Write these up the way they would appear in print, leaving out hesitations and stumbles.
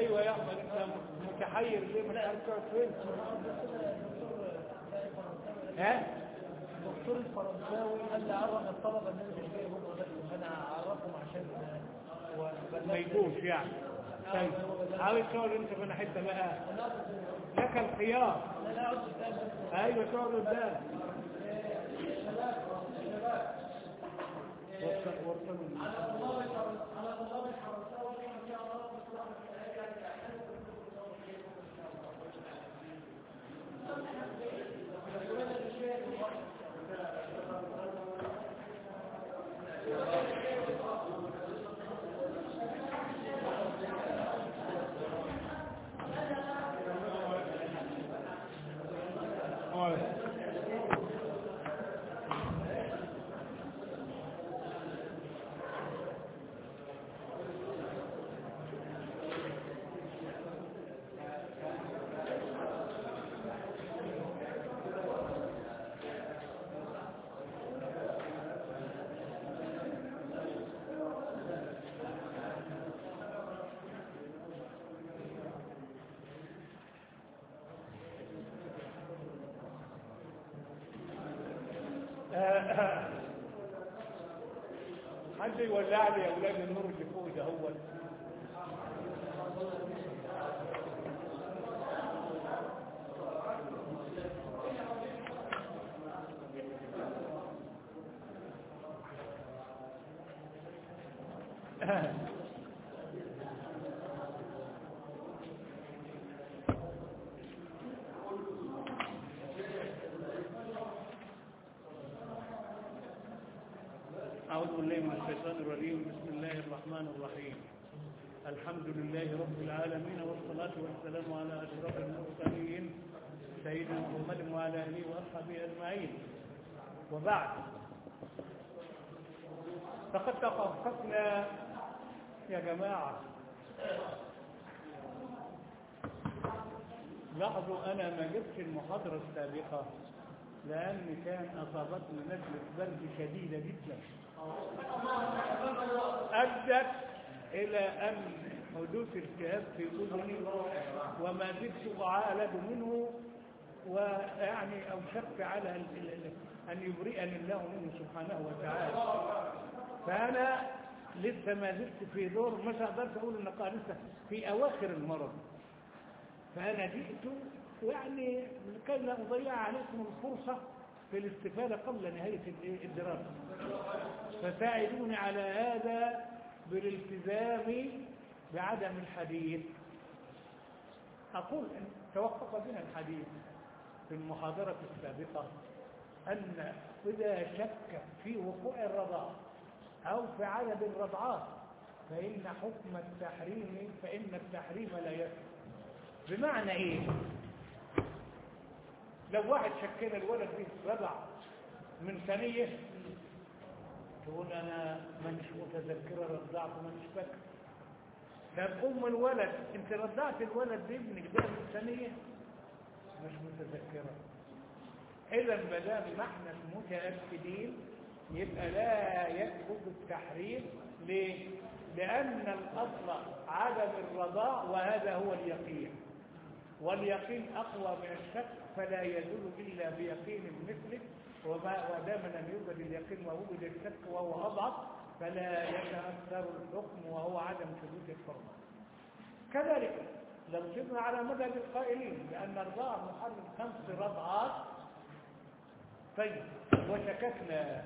ايوه يا احمد، انت متحير ليه؟ مش عارف تقعد فين؟ ها؟ الدكتور الفرنساوي قال لي عرف الطلبه ان انا مش جاي بكره، بس انا اعرفهم عشان ما يجوش يعني. طيب عاوز تقعد انت في حته بقى، لك الخيار. لا اقعد قدام. ايوه تقعد قدام. على طلاب الفرنساوي ان شاء الله بكره حد يولع لي يا اولاد النور اللي فوق ده هو. أعوذ بالله من الشيطان الرجيم. بسم الله الرحمن الرحيم. الحمد لله رب العالمين، والصلاة والسلام على أشرف المرسلين سيدنا محمد وعلى آله وأصحابه أجمعين، وبعد. فقد توقفنا يا جماعة، لاحظوا أنا ما جبتش المحاضرة السابقة لأن كان أصابتنا نزلة برد شديدة جدا أدت إلى أن حدوث التهاب في أذني، وما زلت أعالج منه، ويعني أوشكت على أن يبرئني الله منه سبحانه وتعالى. فأنا لسه ما زلت في دور، مش أقدرت أقول إن لسه في أواخر المرض. فأنا جئت يعني لكي لا أضيع عليكم الفرصة في الاستفادة قبل نهاية الدراسة، فساعدوني على هذا بالالتزام بعدم الحديث. أقول إن توقف بنا الحديث في المحاضرة السابقة أن إذا شك في وقوع الرضاع أو في عدد الرضعات فإن حكم التحريم، فإن التحريم لا يثبت. بمعنى إيه؟ لو واحد شكل الولد به رضع من ثانية، تقول أنا مانيش متذكرة رضعت مانيش فاكر. طب أم الولد، أنت رضعت الولد بابنك ده من ثانية؟ مش متذكرة. إذا ما دام نحن متأكدين يبقى لا يثبت التحريم. ليه؟ لأن الأصل عدم الرضاع، وهذا هو اليقين، واليقين أقوى من الشك، فلا يزول إلا بيقين مثله. ودام لم يوجد اليقين ووجد الشك وهو أضعف فلا يتأثر الحكم وهو عدم ثبوت الحرمة. كذلك لو سبنا على مذهب القائلين بأن الرضاع محرم 5 رضعات، طيب وشككنا،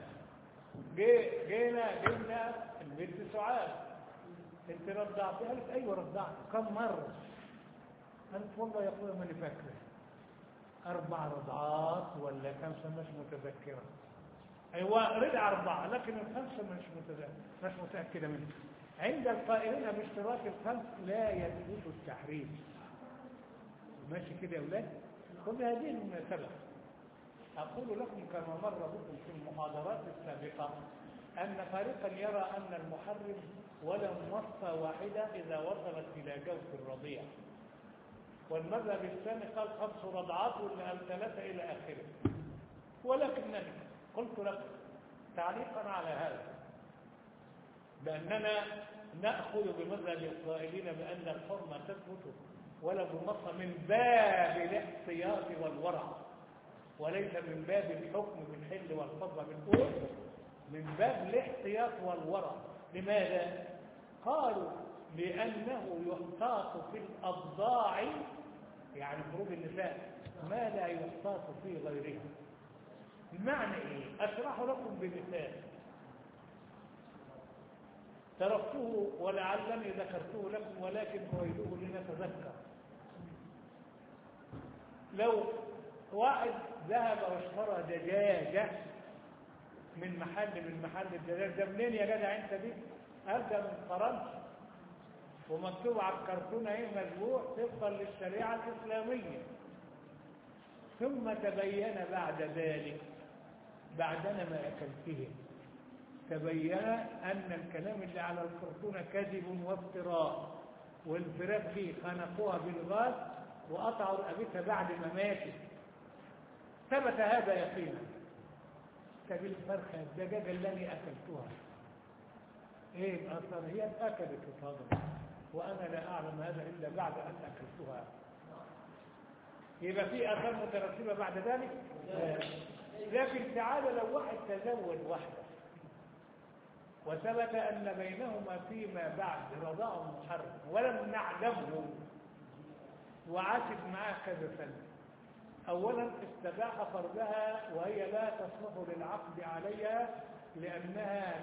جبنا البنت سعاد، انت رضعتها؟ قالت ايوه رضعت. كم مره؟ قالت والله يا اخويا ماني فاكره، 4 رضعات ولا 5 مش متذكره. ايوه رضع 4 لكن ال5 مش متاكده منه. عند القائلين باشتراك ال5 لا يثبت التحريم. ماشي كده يا اولاد؟ كل هذه المناسبه أقول لكم كما مر بكم في المحاضرات السابقة أن فريقا يرى أن المحرم ولو مصة واحدة إذا وصلت إلى جوف الرضيع، والمذهب الثاني قال 5 رضعات واللي قال 3 إلى آخره. ولكنني قلت لكم تعليقا على هذا بأننا نأخذ بمذهب القائلين بأن الحرمة تثبت ولا بمصر من باب الاحتياط والورع، وليس من باب الحكم بالحل والفضل بالقول، من باب الاحتياط والورع. لماذا؟ قالوا لأنه يحتاط في الأبضاع، يعني فروج النساء، ما لا يحتاط في غيرها. المعنى ايه؟ اشرح لكم بمثال تركته ولعلني ذكرته لكم ولكن أريده لنتذكر. لو واحد ذهب واشترى دجاجة من محل الدجاج ده، منين يا جدع انت دي؟ قال ده من فرنسا، ومكتوب على الكرتونه ايه؟ مذبوح طبقا للشريعه الاسلاميه. ثم تبين بعد ذلك بعدنا ما اكلته، تبين ان الكلام اللي على الكرتونه كذب وافتراء، والفراخ دي خنقوها بالغاز وقطعوا رقبتها بعد ما ماتت. ثبت هذا يقينا. طب الفرخه الدجاجه التي اكلتها ايه الاثر؟ هي اكلت الفضل وانا لا اعلم هذا الا بعد ان اكلتها. يبقى في اثار مترتبه بعد ذلك. لكن تعالى لو واحد تزوج واحده وثبت ان بينهما فيما بعد رضاع محرم ولم نعلمه وعاشت معاه كذا سنه، اولا استباح فرجها وهي لا تصلح للعقد عليها لانها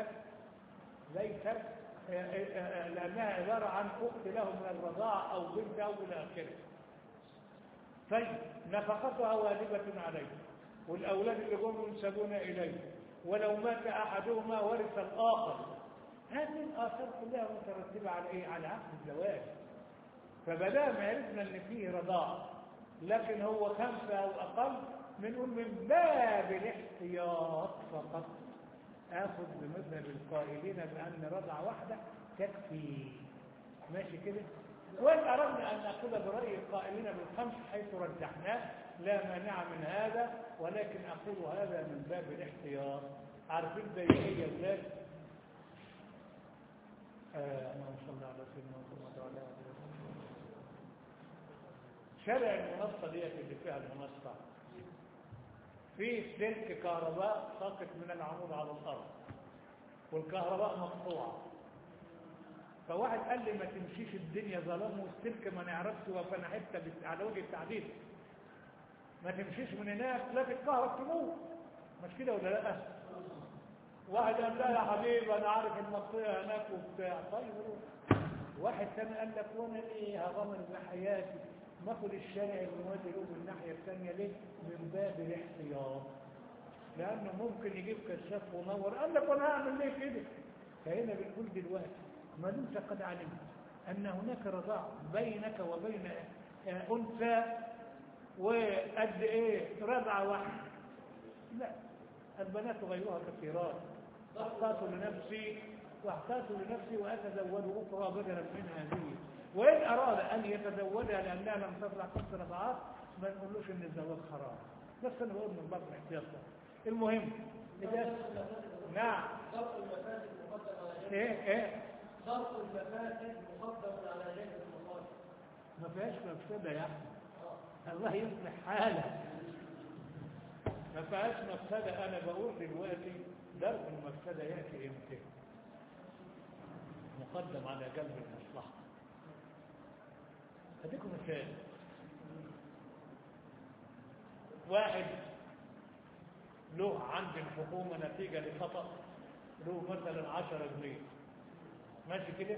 ليست لانها عباره عن اخت له من الرضاعه او بنت او الى اخره. طيب نفقتها واجبه عليه والاولاد اللي جم ينسبون اليه، ولو مات احدهما ورث الاخر. هذه الاثار كلها مترتبه على ايه؟ على عقد الزواج. فبدام عرفنا ان فيه رضاعه لكن هو 5 او اقل، بنقول من باب الاحتياط فقط اخذ بمذهب القائلين بان رضعه واحده تكفي. ماشي كده؟ وان اردنا ان ناخذ براي القائلين بالخمس حيث رجحناه لا مانع من هذا، ولكن اقول هذا من باب الاحتياط. عارفين زي ايه يا اولاد؟ اللهم صل على سيدنا محمد وعلى اله وصحبه. شارع المنصه ديت اللي فيها المنصه في سلك كهرباء ساقط من العمود على الارض والكهرباء مقطوعه. فواحد قال لي ما تمشيش الدنيا ظلام والسلك ما نعرفش وفانا حته على وجه التعديل، ما تمشيش من هناك لا تتكهرب تموت. مش كده ولا لا؟ واحد قال لا يا حبيبي انا عارف المنطقه هناك وبتاع. طيب روح. واحد ثاني قال لك وانا ايه هغامر بحياتي ما اخد الشارع الموازي له بالناحيه الثانيه ليه؟ من باب الاحتياط، لانه ممكن يجيب كشاف ونور. قال لك وانا هعمل ليه كده؟ فهنا بنقول دلوقتي ما دمت قد علمت ان هناك رضاع بينك وبين انثى وقد ايه رضعه واحده، لا، البنات غيرها كثيرات. احتاط لنفسي واتزوج اخرى بدلا من هذه، وان اراد ان يتزوجها لانها لم تطلع 5 رضعات ما نقولوش ان الزواج حرام. بس انا بقول من باب الاحتياط. المهم اذا نعم ضرب المفاسد مقدم على جلب ايه ضرب المفاسد مقدم على جلب المصالح. ما فيهاش مفسده يا احمد، الله يصلح حالك. ما فيهاش مفسده. انا بقول دلوقتي درء المفسده ياتي امتى؟ مقدم على جلب المصلحه. اديكم مثال. واحد له عند الحكومه نتيجه لخطا له مثلا 10 جنيه، ماشي كده؟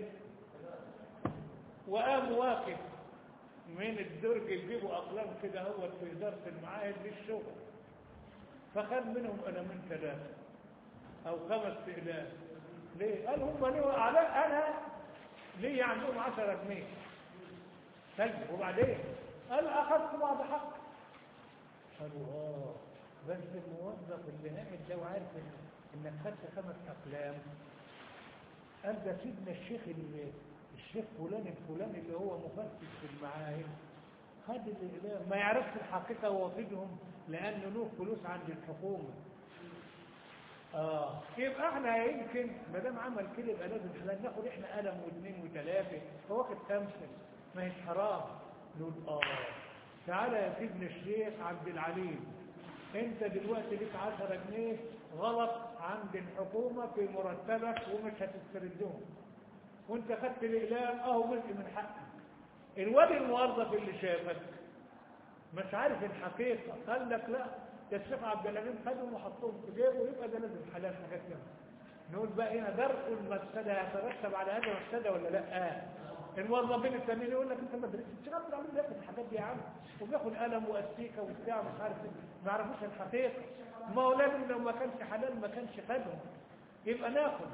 وقام واقف من الدرج يجيبوا اقلام كده هو في اداره المعاهد للشغل، فخد منهم قلمين 3 او 5 اقلام. ليه؟ قال هم ليه اعلاء انا ليه عندهم 10 جنيه. طيب وبعدين؟ قال اخذت بعض حق. قالوا بس الموظف اللي ناقد ده وعارف انك خدت 5 اقلام، قال ده سيدنا الشيخ فلان الفلاني اللي هو مفتش في المعاهد خد الاقلام، ما يعرفش الحقيقه ووافدهم لانه له فلوس عند الحكومه. يبقى احنا يمكن ما دام عمل كده يبقى لازم احنا ناخد احنا قلم واثنين وثلاثه فواخد خمسه ما هيش حرام. نقول تعالى يا سيدنا الشيخ عبد العليم، انت دلوقتي ليك 10 جنيه غلط عند الحكومه في مرتبك ومش هتستردهم، وانت خدت الاقلام جزء من حقك. الواد الموظف اللي شافك مش عارف الحقيقه، قال لك لا ده الشيخ عبد العليم خدهم وحطهم في جيبه، يبقى ده لازم حلال حاجات كده. نقول بقى هنا درء المفسده يترتب على هذا المفسده ولا لا؟ الموظفين التانيين يقول لك انت ما درستش، الشيخ عبد العليم بياخد الحاجات دي يا عم، وبياخد قلم واستيكه وبتاع مش عارف ما يعرفوش الحقيقه. ما هو لازم لو ما كانش حلال ما كانش خدهم، يبقى ناخد.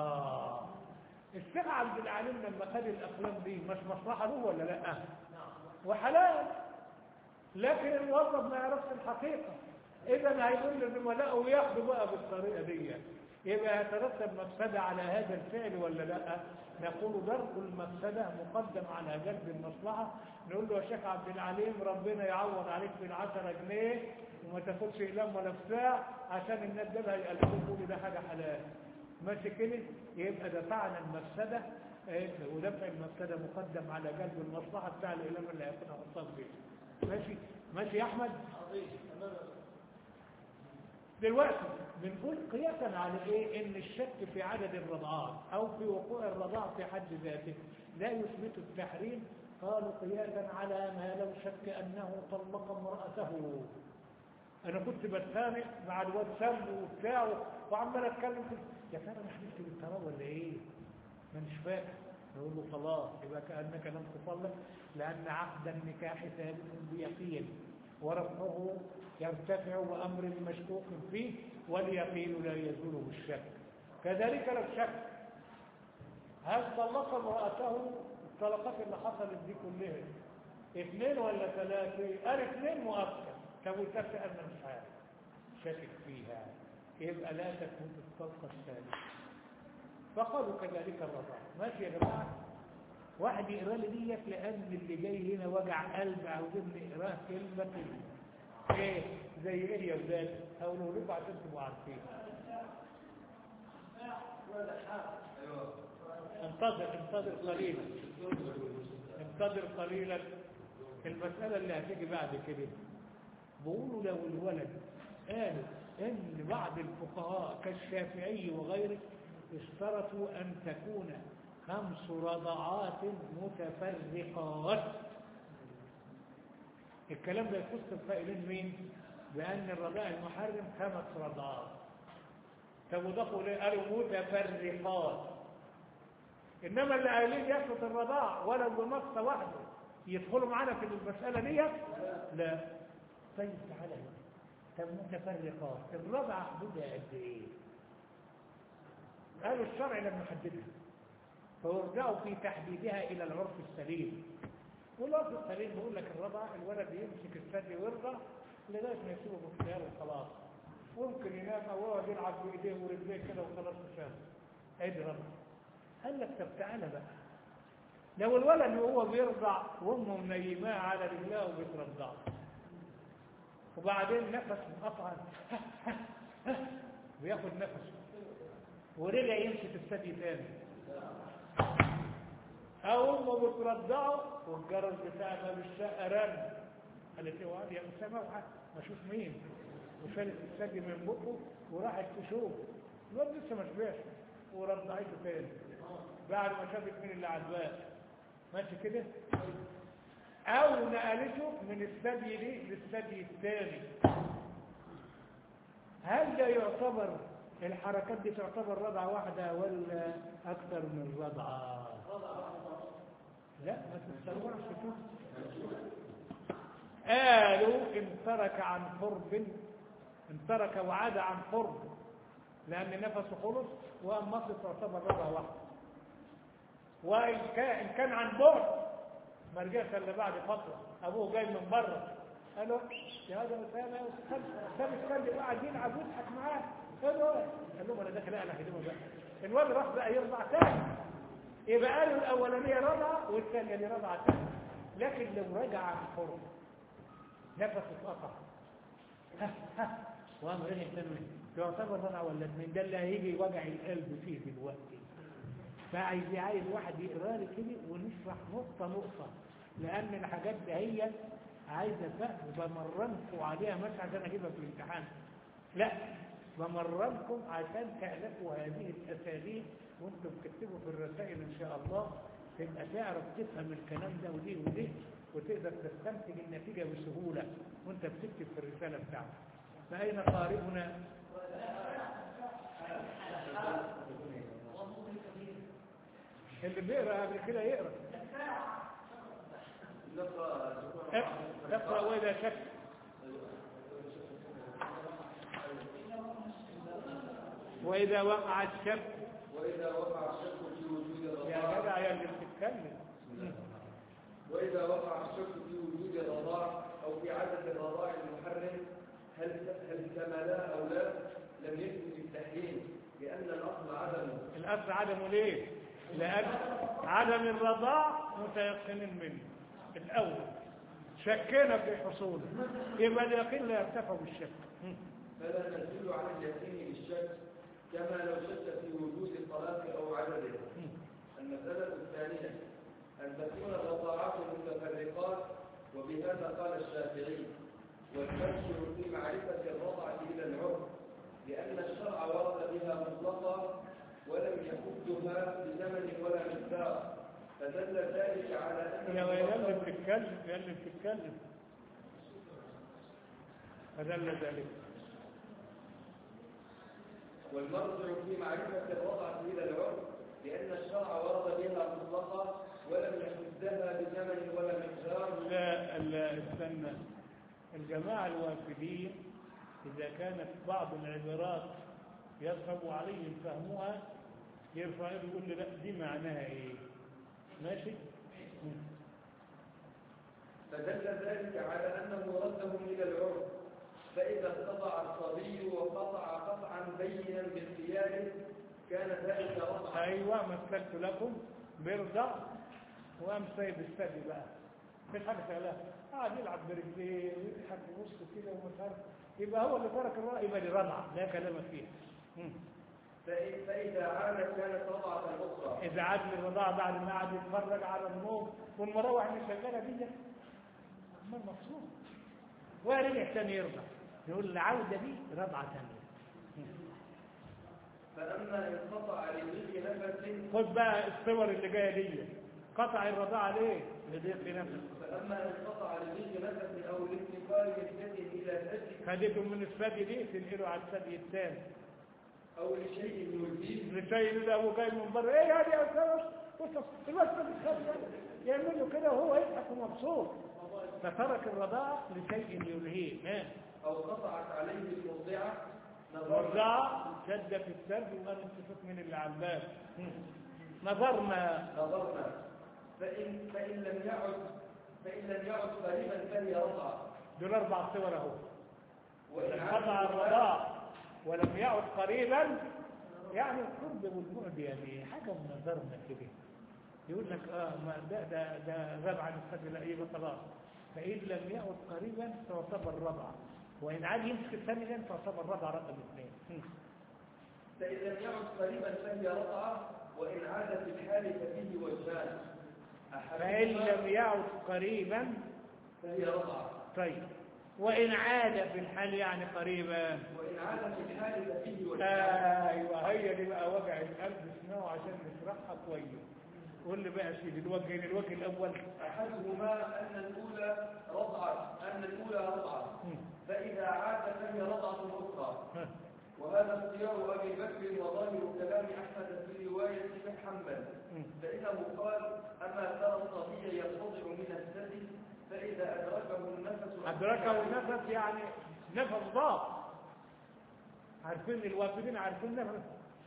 الشيخ عبد العليم لما خد الاقلام دي مش مصلحه له ولا لا؟ وحلال، لكن الموظف ما يعرفش الحقيقه، اذا هيقول لزملائه وياخدوا بقى بالطريقه دي، يبقى يترتب مفسده على هذا الفعل ولا لا؟ نقول درء المفسده مقدم على جلب المصلحه. نقول له يا شيخ عبد العليم ربنا يعوض عليك بال10 جنيه وما تاخدش اقلام ولا بتاع عشان الناس دول هيقلبوا يقولوا ده حاجه حلال، ماشي كده؟ يبقى دفعنا المفسده ودفع المفسده مقدم على جلب المصلحه بتاع الاقلام اللي هيكون حصل بيه. ماشي يا احمد؟ دلوقتي بنقول قياسا على ايه؟ ان الشك في عدد الرضعات او في وقوع الرضاع في حد ذاته لا يثبت التحريم. قالوا قياسا على ما لو شك انه طلق امراته. انا كنت بتخانق مع الواد سم وبتاع وعمال اتكلم يا ترى انا حلفت بالتراب ولا ايه؟ مانيش فاكر. نقول له خلاص يبقى كانك لم تطلق، لان عقد النكاح ثابت بيقين ورفعه يرتفع بأمر مشكوك فيه، واليقين لا يزول بالشك. كذلك لو شك هل طلق امرأته الطلقات اللي حصلت دي كلها 2 ولا 3؟ قال 2 مؤكد. طب وشك أنا مش عارف شاكك فيها، يبقى لا تكون الطلقة الثالثة. فقالوا كذلك الرضاعة. ماشي يا جماعة؟ واحد يقرأ لي ديت لأن اللي جاي هنا وجع قلب عاوزين نقرأ كلمة ايه زي ايه يا ولاد؟ هقوله لكم عشان تبقوا عارفين. انتظر قليلا، انتظر قليلا. المسألة اللي هتيجي بعد كده بيقولوا لو الولد قالوا ان بعض الفقهاء كالشافعي وغيره اشترطوا ان تكون 5 رضعات متفرقات. الكلام ده يخص القائلين مين؟ بأن الرضاع المحرم 5 رضعات. طب وضافوا ليه؟ قالوا متفرقات. إنما اللي قايلين يثبت الرضاع ولو بنص واحدة يدخلوا معانا في المسألة دي؟ لا. طيب تعالى هنا. طب متفرقات الرضعة حدودها قد إيه؟ قالوا الشرع لم يحددها، فيرجعوا في تحديدها إلى العرف السليم. والعرف السليم بيقول لك الرضع الولد يمسك الثدي ويرضع لغايه ما يسيبه بالخيار وخلاص، ممكن ينام او يقعد يلعب بايديه ورجليه كده وخلاص مشان ادي رضع. قال لك طب تعالى بقى، لو الولد وهو بيرضع وامه منيماه على رجلها وبترضعه وبعدين نفس انقطع بياخد نفسه ورجع يمسك الثدي تاني، او امه بترضعه والجرس بتاع باب الشقه رن، قالت له يا اسامه اشوف مين، وشالت الثدي من بقه وراحت تشوف الواد لسه ما شبعش ورضعته تاني بعد ما شافت مين اللي على الباب. ماشي كده؟ او نقلته من الثدي دي للثدي الثاني. هل ده يعتبر الحركات دي تعتبر رضعه واحده ولا اكثر من رضعه؟ لا ما تستروعش شوف. قالوا ان ترك عن قرب، ان ترك وعاد عن قرب لان نفسه خلص وامصه تعتبر رضعه واحده، وان كان عن بعد ما رجعش الا بعد فتره ابوه جاي من بره قال له يا هذا اسامه ساب الثدي وقعد يلعب ويضحك معاه قال له انا داخل اقلع هدومه بقى. الواد راح بقى يرضع تاني، يبقى قالوا الاولانيه رضعه والثانيه دي رضعه ثانيه. لكن لو رجع عن حرم نفسه اتقطع وقام رجع تاني تعتبر رضع ولا اتنين؟ ده اللي هيجي وجع القلب فيه دلوقتي. عايز واحد يقرا لي كده ونشرح نقطة نقطة، لأن الحاجات دي هي عايزة فهم، بمرنكم عليها مش عشان أجيبها في الامتحان، لا، بمرنكم عشان تعرفوا هذه الأساليب وانتم بتكتبوا في الرسائل إن شاء الله، تبقى تعرف تفهم الكلام ده ودي ودي، وتقدر تستنتج النتيجة بسهولة وانت بتكتب في الرسالة بتاعتك. فأين قارئنا؟ اللي بيقرأ قبل كده يقرأ. اقرأ وإذا شك. وإذا وقع الشك. وإذا وقع الشك في وجود الرضاعة. يا جدع يا اللي بتتكلم. وإذا وقع الشك في وجود الرضاعة أو في عدد الرضاع المحرم هل كملا أو لا، لم يثبت التحريم، لأن الأصل عدمه. الأصل عدمه ليه؟ لأن عدم الرضاع متيقنين منه الأول، شكينا في حصوله، يبقى اليقين لا يرتفع بالشك. فلا نزيل عن اليقين بالشك، كما لو شك في وجود الطلاق أو عدده. المسألة الثانية أن تكون الرضاعات متفرقات، وبهذا قال الشافعي: والتبشر في معرفة الرضعة إلى العرف، لأن الشرع ورد بها مطلقة ولم يحدها بزمن ولا مقدار، فدل ذلك على أن يا اللي بتتكلم فدل ذلك. والمرجع في معرفة الرضعة إلى العرف، لأن الشرع ورد بها مطلقة ولم يحدها بزمن ولا مقدار. لا استنى، الجماعة الوافدين إذا كانت بعض العبارات يصعب عليهم فهمها يرفع يقول لي لا دي معناها ايه؟ ماشي؟ فدل ذلك على أنه ردهم إلى العرف، فإذا ارتضع الصبي وقطع قطعا بينا باختياره كان ذلك رضعا. أيوة، مثلت لكم بيرضع وقام سايب الثدي بقى، مش حاجة سهلة، قاعد يلعب برجليه ويضحك ووسطه كده ومش عارف، يبقى هو اللي ترك الرأي، يبقى دي رضعة لا كلام فيها. فإذا عادت كانت رضعة أخرى. إذا عاد للرضاعة بعد ما قعد يتفرج على النوم والمراوح اللي شغالة دي عمال مبسوط، ورجع تاني يرضع، يقول العودة دي رضعة تانية. فأما إن قطع لضيق نفس. خد بقى الصور اللي جاية دي، قطع الرضاعة ليه؟ لضيق نفس. فأما إن قطع لضيق نفس أو لانتقال الثدي إلى ثدي. خدته من الثدي دي تنقله على الثدي الثاني. أو لشيء يلهيه. لشيء ده هو جاي من بره، ايه هذه يا استاذ؟ بص الوسط يعمل له كده وهو يضحك ومبسوط، فترك الرضاعة لشيء يلهيه. أو قطعت عليه المرضعة. مرضعة شد في الثدي وقال انت شوف من اللي على الباب. نظرنا فإن لم يعد قريبا فهي رضعة. دول 4 صور اهو. قطع الرضاعة ولم يعد قريبا، يعني القرب والبعد يعني حاجة من نظرنا كده، يقول لك ما ده غاب عن الثدي، لا يبقى خلاص. فإن لم يعد قريبا تعتبر رضعة، وإن عاد يمسك الثاني ده تعتبر رضعة رقم 2. فإن لم يعد قريبا فهي رضعة، وإن عاد في الحال ففيه وجهان. فإن لم يعد قريبا فهي رضعة. طيب، وإن عاد في الحال يعني قريبا. وإن عاد في الحال ففيه وجهان. أيوة، هي دي بقى وجع القلب، اسمعوا عشان نشرحها كويس. قول لي بقى يا سيدي الوجه الأول. أحدهما أن الأولى رضعة، فإذا عاد فهي رضعة أخرى. وهذا اختيار أبي بكر وظاهر كلام أحمد في رواية ابن حنبل، فإنه قال: أما ترى الصبي يرتضع من الثدي فإذا أدركه النفس يعني نفس ضاق. عارفين الوافدين عارفين نفس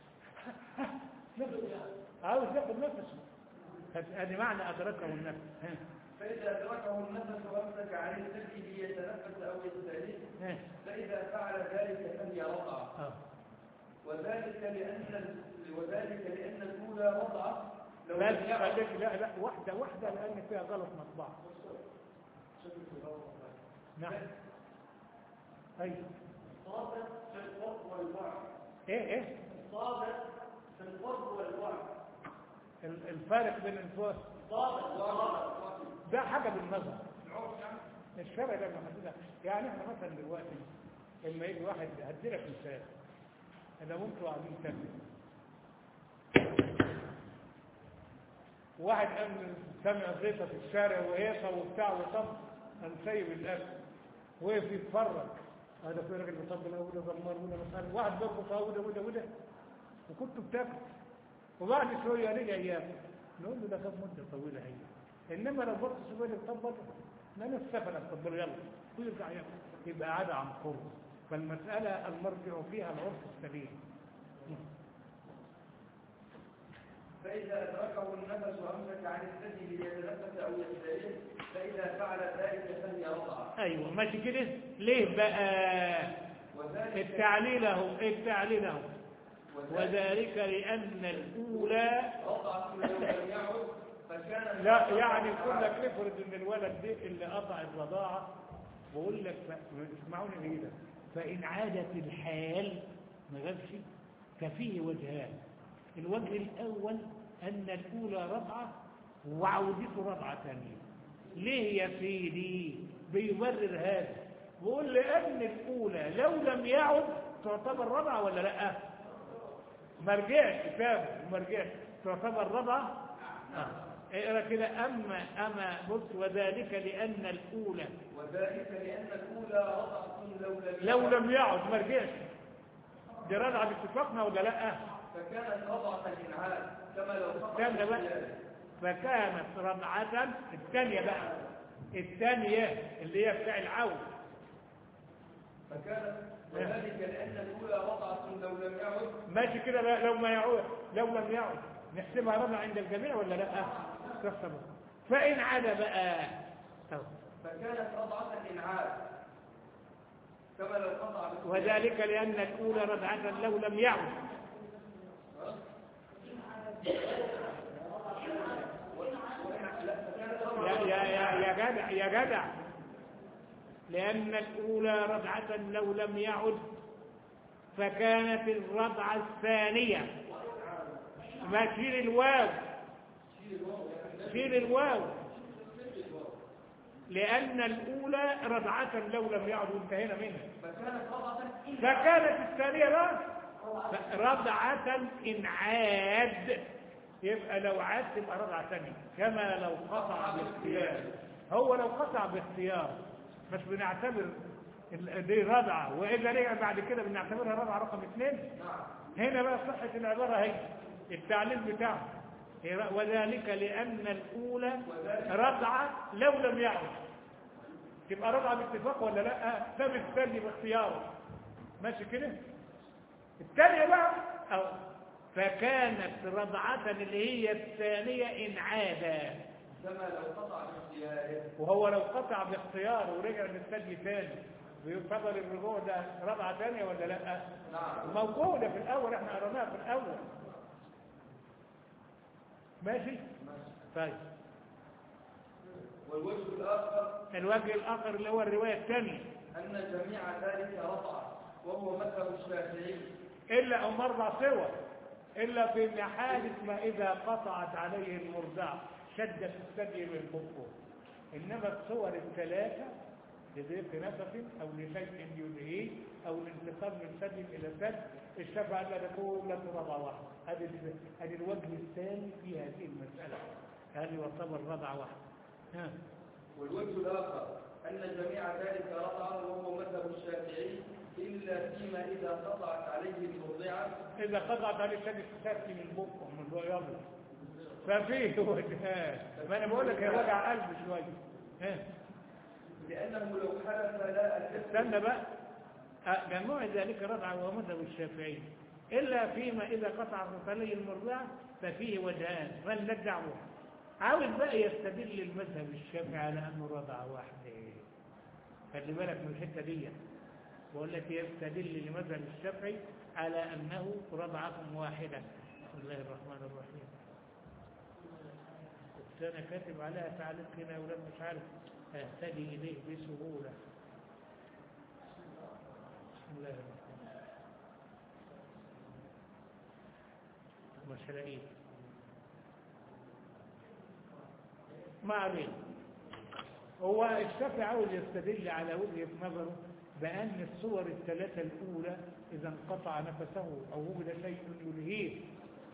عاوز ياخد نفسه، هذه معنى أدركه النفس. فإذا أدركه النفس وامسك عن الثدي ليتنفس أو يستهلك، فإذا فعل ذلك فهي رضعة. وذلك لأن الأولى رضعة. لا واحدة لأن فيها غلط مطبع. نعم. أيوة. الصادق في القرب والبعد. ايه الصادق في القرب والبعد. الفارق بين الفوق صادق ده حاجه بالنظر الشرع ده محددها. يعني احنا مثلا دلوقتي لما يجي واحد هديلك مثال، انا وانتوا قاعدين تاكلوا، واحد قام سمع زيطه في الشارع وهيصه وبتاع وطب، قام سايب الاكل وقف يتفرج، هذا في راجل بيطبل وده زمار وده مسألة، واحد بيرقص وده وكنتوا بتاكلوا، وبعد شويه رجع ياكل، نقول له ده كانت مده طويله هي، انما لو برضه شويه بيطبل ما نستفد التطبيل يلا ويرجع ياكل، يبقى عاد عن قرب. فالمساله المرجع فيها العرف السليم. فإذا أدركه النفس وأمسك عن الثدي ليتنفس أو يستريح، فإذا فعل ذلك فهي رضعة. أيوة ماشي كده. ليه بقى التعليل اهو؟ التعليل اهو وذلك لأن الأولى رضعة لو لم يعد فكان لا يعني يقول لك افرض ان الولد ده اللي قطع الرضاعة، بقول لك اسمعوني جيدا، فإن عادت الحال ما غابش ففيه وجهان. الوجه الأول أن الأولى رضعة وعودته رضعة ثانية. ليه يا سيدي بيبرر هذا؟ بقول لأن الأولى لو لم يعد تعتبر رضعة ولا لا؟ ما رجعش كتابه وما رجعش تعتبر رضعة. اقرا كده. أما بص وذلك لأن الأولى رضعة لو لم يعد ما رجعش، دي رضعة باتفاقنا ولا لا؟ فكانت رضعة الإنعاد كما لو استنى بقى. فكانت رضعة الثانية بقى، الثانية اللي هي بتاع العود. فكانت وذلك لأن الأولى رضعة لو لم يعد. ماشي كده بقى. لو لم يعد نحسبها رضعة عند الجميع ولا لا؟ تحسب. فإن عاد بقى فكانت رضعة الإنعاد كما لو قطع وذلك لأن الأولى رضعة لو لم يعد. يا جدع لأن الأولى رضعة لو لم يعد فكانت الرضعة الثانية. ما شيل الواو لأن الأولى رضعة لو لم يعد وانتهينا منها. فكانت الثانية بقى رضعة إنعاد، يبقى لو عاد تبقى رضعة ثانية كما لو قطع باختيار. هو لو قطع باختيار مش بنعتبر دي رضعة، وإلا رجع بعد كده بنعتبرها رضعة رقم 2. هنا بقى صحة العبارة هي التعليل بتاعه. وذلك لأن الأولى رضعة لو لم يعد، تبقى رضعة باتفاق ولا لا؟ ساب الثاني باختياره. ماشي كده. الثانية بقى فكانت رضعة اللي هي الثانية إنعادا كما لو قطع باختياره. وهو لو قطع باختياره ورجع للثدي ثاني بيعتبر الرجوع ده رضعة ثانية ولا لا؟ نعم. موجودة في الأول، احنا قرأناها في الأول. ماشي؟ طيب. الوجه الآخر اللي هو الرواية الثانية أن جميع ذلك رضعة وهو مذهب الشافعي إلا أم 4 صور، إلا في حالة ما إذا قطعت عليه المرضع شدت الثدي بالبطء. إنما الصور الثلاثة لضيق نفس أو لشيء يلهيه أو لانتقال من ثدي إلى ثدي، الشافعي قال تقول لك رضعة واحدة. هذه الوجه الثاني في هذه المسألة، هذه يعتبر رضعة واحدة. والوجه الآخر أن جميع ذلك رضعة وهو مذهب الشافعي إلا فيما إذا قطعت عليه المرضعة. إذا قطعت عليه الثدي تأتي من بطء من الرياضة ففيه وجهان. ما أنا بقول لك يا وجع قلب شوية. لأنه لو حلف لا استنى بقى. جميع ذلك رضعة وهو مذهب الشافعي إلا فيما إذا قطعت عليه المرضعة ففيه وجهان. من لا دعوة عاوز بقى يستدل المذهب الشافعي على أنه رضعة واحدة. خلي بالك من الحتة دي، بقول لك يستدل المذهب الشافعي على أنه رضعة واحدة. بسم الله الرحمن الرحيم. كنت أنا كاتب عليها تعليق هنا ولم مش عارف أهتدي إليه بسهولة. بسم الله الرحمن الرحيم. مش هلاقيه. ما علينا. هو الشافعي عاوز يستدل على وجهة نظره بأن الصور الثلاثة الأولى إذا انقطع نفسه أو وجد شيء يلهيه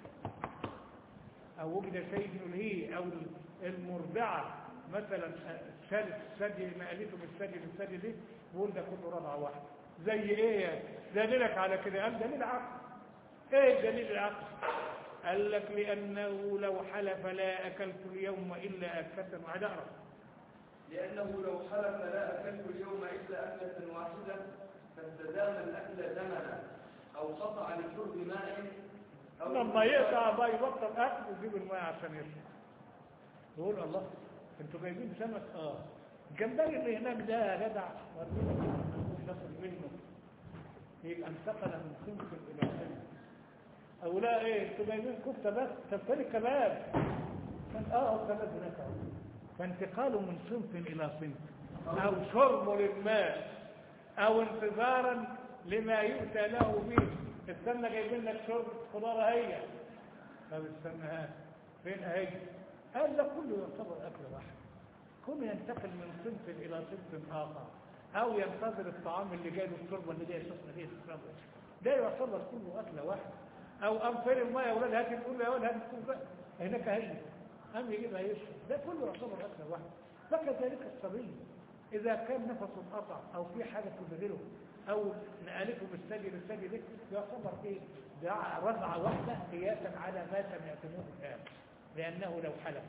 أو المرضعة مثلا الثدي مقالته من الثدي دي بيقول ده كله رضعة واحدة. زي إيه دليلك على كده؟ قال دليل عقل. إيه دليل العقل؟ قال لك لأنه لو حلف لا أكلت اليوم إلا أكلة واحدة. لأنه لو حلف لا أكلت اليوم إلا أكلة واحدة فاستدام الأكل زمنا أو قطع لشرب ماء أو لما يقطع بقى يبطل أكل ويجيب الماء عشان يشرب. يقول الله انتوا جايبين سمك؟ الجمبري اللي هناك ده يا جدع ورينا ناخد منه يبقى انتقل من صنف إلى صنف. أو لا إيه انتوا جايبين كفتة بس تفصيل كباب كباب هناك أهو. فانتقاله من صنف إلى صنف أو شربه للماء أو انتظارا لما يؤتى له به. استنى جايبين لك شرب خضار هي. طب استنى فين هي؟ قال ده كله يعتبر أكل واحد. كله ينتقل من صنف إلى صنف آخر أو ينتظر الطعام اللي جاي له الشربة اللي جاي سخنة دي تشربه. ده يعتبر كله أكلة واحدة. أو أنفر الماء يا ولاد هات تقول يا ولاد هات تقول هناك هي أم يجيبها يشرب. ده كله يعتبر أكلة واحدة. فكذلك الصبي إذا كان نفسه انقطع أو في حاجة تبهره أو نقلته بالثدي للثدي دي يعتبر إيه؟ ده رضعة واحدة قياسا على ما سمعتموه الآن. لأنه لو حلف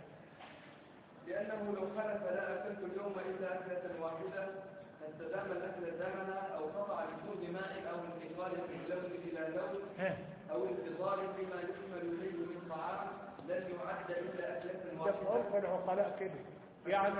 لا أكلت اليوم إلا أكلة واحدة فاستدام الأكل زمنا أو قطع لشرب ماء أو انتقال من لون إلى لون أو انتظار فيما يحمل إليه من طعام لن يعد إلا أكلة واحدة. تفعل في العقلاء كده يعني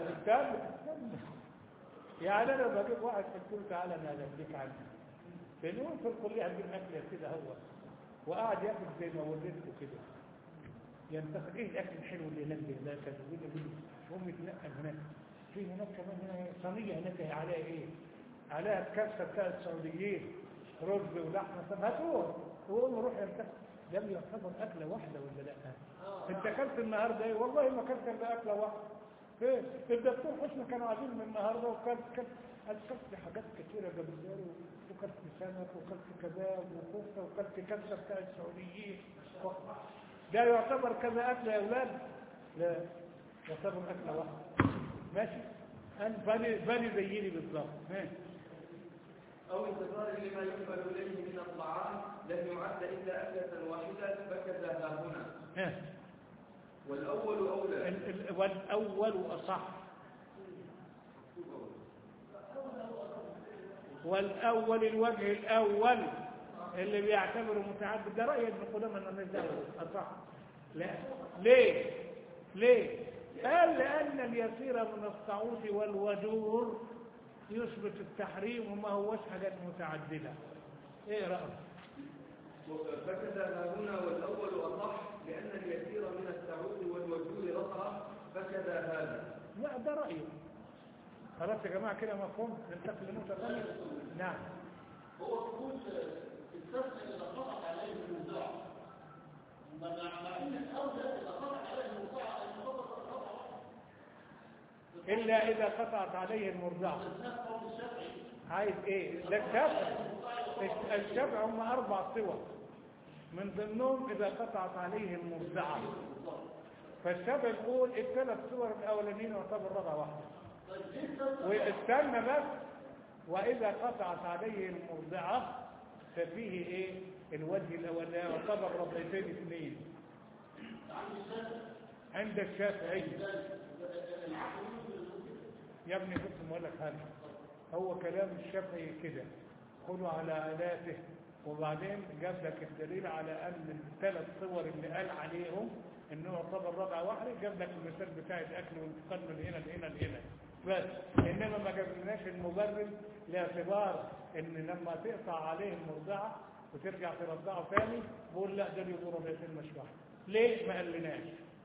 يعني أنا بجيب واحد قلت له تعالى أنا أدلك عنه بنقول في الكلية هنجيب أكل كده هو وقعد ياكل زي ما ولدته كده ينتقل إيه الأكل الحلو اللي هناك ده كان يقول هم يتنقل هناك في هناك كمان هنا صينية هناك عليها إيه؟ عليها الكبسة بتاع السعوديين رز ولحمة. طب هاتوه وقول له روح ينتقل. ده يعتبر أكلة واحدة ولا لا؟ انت اكلت النهارده ايه؟ والله ما اكلت الا اكله واحده. ايه الدكتور حسن كانوا قاعدين من النهارده وكلت حاجات كثيره جمبري وكلت سمك وكلت كباب وكفته وكلت كبسه بتاع السعوديين. ده يعتبر كذا اكله يا اولاد؟ لا يعتبر اكله واحده. ماشي بني زيني بالظبط. أو انتظار لما يحمل إليه من الطعام لن يعد إلا أكلة واحدة فكذا ها هنا. والأول أولى. والأول أصح. والأول الوجه الأول اللي بيعتبره متعدد ده رأي ابن قدامة أنه مش أصح. لا ليه؟ قال لأن اليسير من الصعود والوجور يثبت التحريم وما هوش حاجات متعددة. ايه رأيك؟ فكذا هنا والأول أصح لأن اليسير من السعود والوجور رفع فكذا هذا. لا ده رأيه. خلاص يا جماعة كده مفهوم؟ ننتقل لنقطة ثانية. نعم. هو تقول الفسق إذا قطعت عليه الموضوع مع إن الأولى إذا قطعت عليه الموضوع إلا إذا قطعت عليه المرضعة. عايز إيه؟ ده الشفع هم 4 صور من ضمنهم إذا قطعت عليه المرضعة. فالشفع يقول ال3 صور الأولانيين يعتبر رضعة واحدة. واستنى بس وإذا قطعت عليه المرضعة ففيه إيه؟ الوجه الأولاني يعتبر رضعتين 2 عند الشافعي. يا ابني كنت بقول لك حاجه. هو كلام الشافعي كده خذوا على آلاته وبعدين جاب لك الدليل على ان ال3 صور اللي قال عليهم انه يعتبر رضعه واحده. جاب لك المثال بتاع الاكل والانتقال من هنا لهنا لهنا بس. انما ما جابلناش المبرر لاعتبار ان لما تقطع عليه المرضعه وترجع ترضعه ثاني بقول لا ده يبقوا رضعتين مش واحده. ليه ما قالناش؟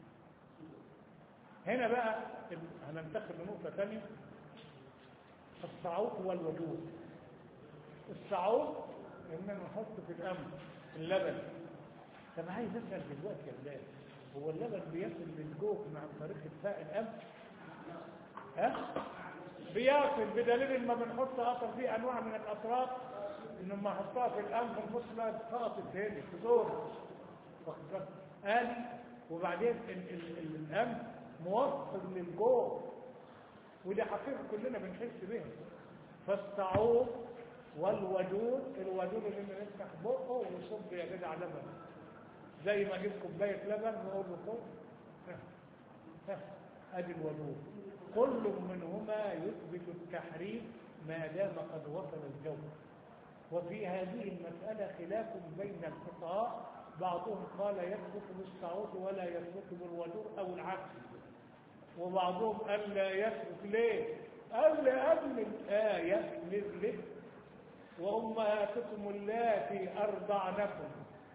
هنا بقى هننتقل لنقطة ثانية. الصعود والوجوب. الصعود إننا نحط في الأمر اللبن. طب عايز أسأل دلوقتي يا ولاد، هو اللبن بيصل للجوف عن طريق إدفاء الأمر؟ ها؟ بيصل، بدليل ما بنحط قطر فيه أنواع من الأطراف إنه ما نحطها في الأنف نبص لها سقطت هنا في دور واخد بالك؟ آلي وبعدين الأنف موصل للجوف، ودي حقيقة كلنا بنحس بها. فالصعود والودود، الودود اللي نفتح بقه ويصب يا جدع لبن، زي ما اجيب كوبايه لبن واقول له خد ادي الودود. كل منهما يثبت التحريم ما دام قد وصل الجو. وفي هذه المسألة خلاف بين الفقهاء، بعضهم قال يثبت بالصعود ولا يثبت بالودود أو العكس، وبعضهم قال لا يثبت. ليه؟ قال لأجل الآية نزلت وأمهاتكم اللاتي أرضعنكم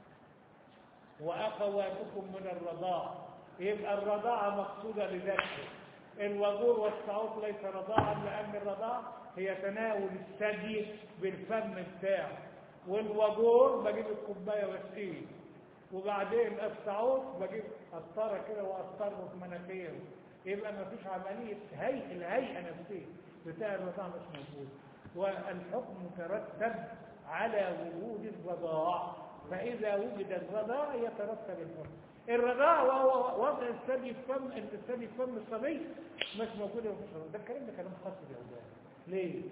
وأخواتكم من الرضاع، يبقى الرضاعة مقصودة لذلك. الوضوء والصعود ليس رضاعا، لأن الرضاعة هي تناول الثدي بالفم بتاعه، والوضوء بجيب الكوباية واسقيه، وبعدين الصعود بجيب قطرة كده وأقطره في مناخيره. يبقى ما فيش عملية الهيئة نفسية بتاع الرضاعة مش موجود، والحكم مترتب على وجود الرضاع. فإذا وجد الرضاع يترتب الحكم. الرضاع وهو وضع الثدي في فم الصبي مش موجود. ده الكلام ده كلام خاص بالأولاد. ليه؟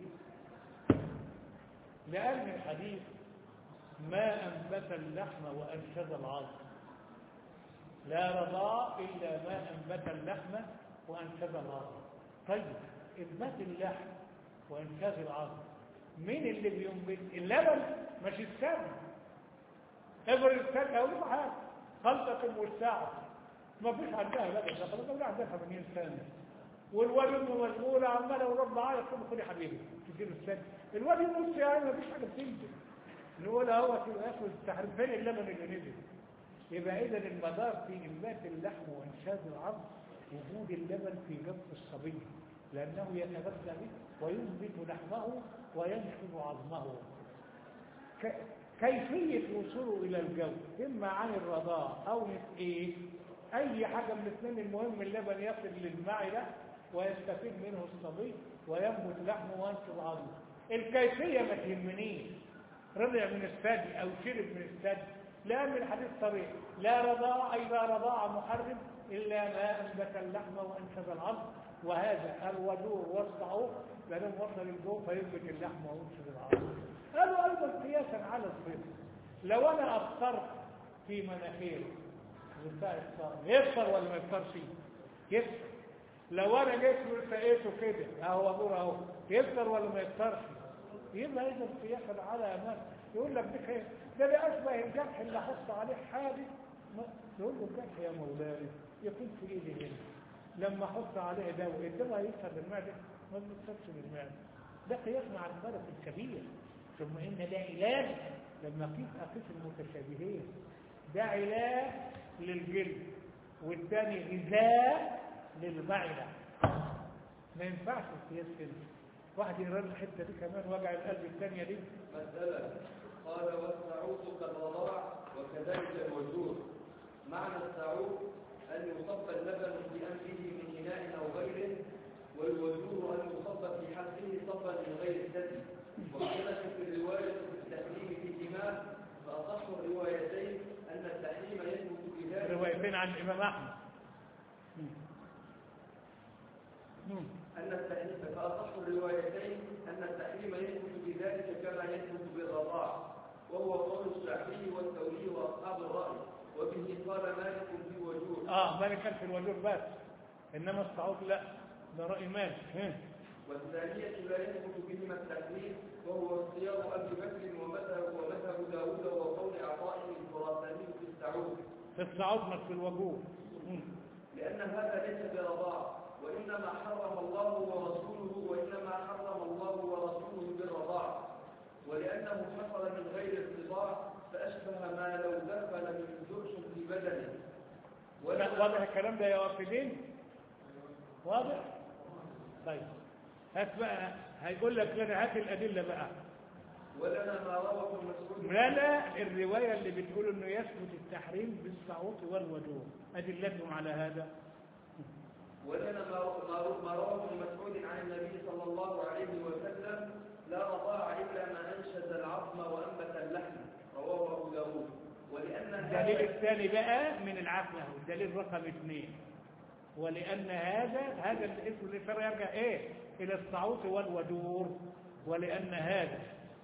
لأن الحديث ما أنبت اللحم وأنشز العظم، لا رضاع إلا ما أنبت اللحم وأنشز العظم. طيب إنبات اللحم وإنشاز العظم مين اللي بينبت؟ اللبن مش السمن. افرض السمن أو حاجة خلطة والساعة ما فيش عندها لبن، ده خلاص ولا عندها 80 سنة، والواد مشغولة عمالة ورب عايز خد يا حبيبي تديله السمن، الواد يموت يعني ما فيش حاجة بتنزل. نقول اهو ياخد التحريم فين اللبن اللي نزل؟ يبقى إذا المدار في إنبات اللحم وإنشاز العظم وجود اللبن في جوف الصبي، لأنه يتغذى به وينبت لحمه وينشز عظمه. كيفية وصوله إلى الجو إما عن الرضاع أو إيه؟ أي حاجة من الاثنين، المهم اللبن يصل للمعدة ويستفيد منه الصبي وينبت لحمه وينشز عظمه. الكيفية ما تهمنيش، رضع من الثدي أو شرب من الثدي، لأن الحديث صريح لا رضاع أي لا رضاع محرم إلا ما أنبت اللحم وأنشز العظم. وهذا الودور والصعود لأنهم وصل الجو فينبت اللحم وينشز العظم. قالوا أيضا قياسا على الصيد، لو أنا أفطرت في مناخيره يفطر ولا ما يفطرش؟ يفطر. لو أنا جيت ولقيته كده أهو ودور أهو يفطر ولا ما يفطرش؟ يبقى إذا قياسا على ما يقول لك ده أشبه الجرح اللي حط عليه حادث. يقول له الجرح يا مولاي يكون في ايدي هنا، لما احط عليه دواء الدواء يكسر المعده ما بيكسرش المعده. ده قياس مع الفرق الكبير. ثم ان ده علاج لما اقيس المتشابهين، ده علاج للجلد والثاني غذاء للمعده. ما ينفعش القياس كده. واحد يرى الحته دي كمان وجع القلب الثانيه دي. مسألة قال والسعود كالرضاع وكذلك الوجود. معنى السعود أن يصب اللبن في أنفه من إناء أو غيره، والوجود أن يصب في حلقه صبا من غير الثدي. واختلفت في الرواية في التحريم فيهما، فأصح الروايتين أن التحريم يثبت بذلك. روايتين عن الإمام أحمد. فأصح الروايتين أن التحريم يثبت بذلك كما يثبت بالرضاع، وهو قول الشافعي والثوري وأصحاب الرأي، وبه قال مالك في وجود. مالك كان في الوجود بس، إنما الصعود لا، ده رأي مالك. والثانية لا يثبت بهما التحريم، وهو اختيار أبي بكر ومذهب داود وقول عطاء الخراساني في السعود. في الصعود مش في الوجود. لأن هذا ليس برضاع، وإنما حرم الله ورسوله بالرضاع، ولأنه حصل من غير ارتضاع فأشبه ما لو دخل من جرش في بدنه. واضح الكلام ده يا وافدين؟ واضح؟ طيب هات بقى، هيقول لك لنا هات الأدلة بقى. ولنا ما رواه ابن مسعود. لا الرواية اللي بتقول انه يثبت التحريم بالصعوط والوجوه أدلتهم على هذا. ولنا ما رواه ابن مسعود عن النبي صلى الله عليه وسلم: لا رضاع إلا ما أنشز العظم وأنبت اللحم، رواه أبو داود. ولأن الدليل الثاني بقى من العقل، الدليل رقم 2، ولأن هذا الاسم الإشارة يرجع إيه؟ إلى الصعوط والودور. ولأن هذا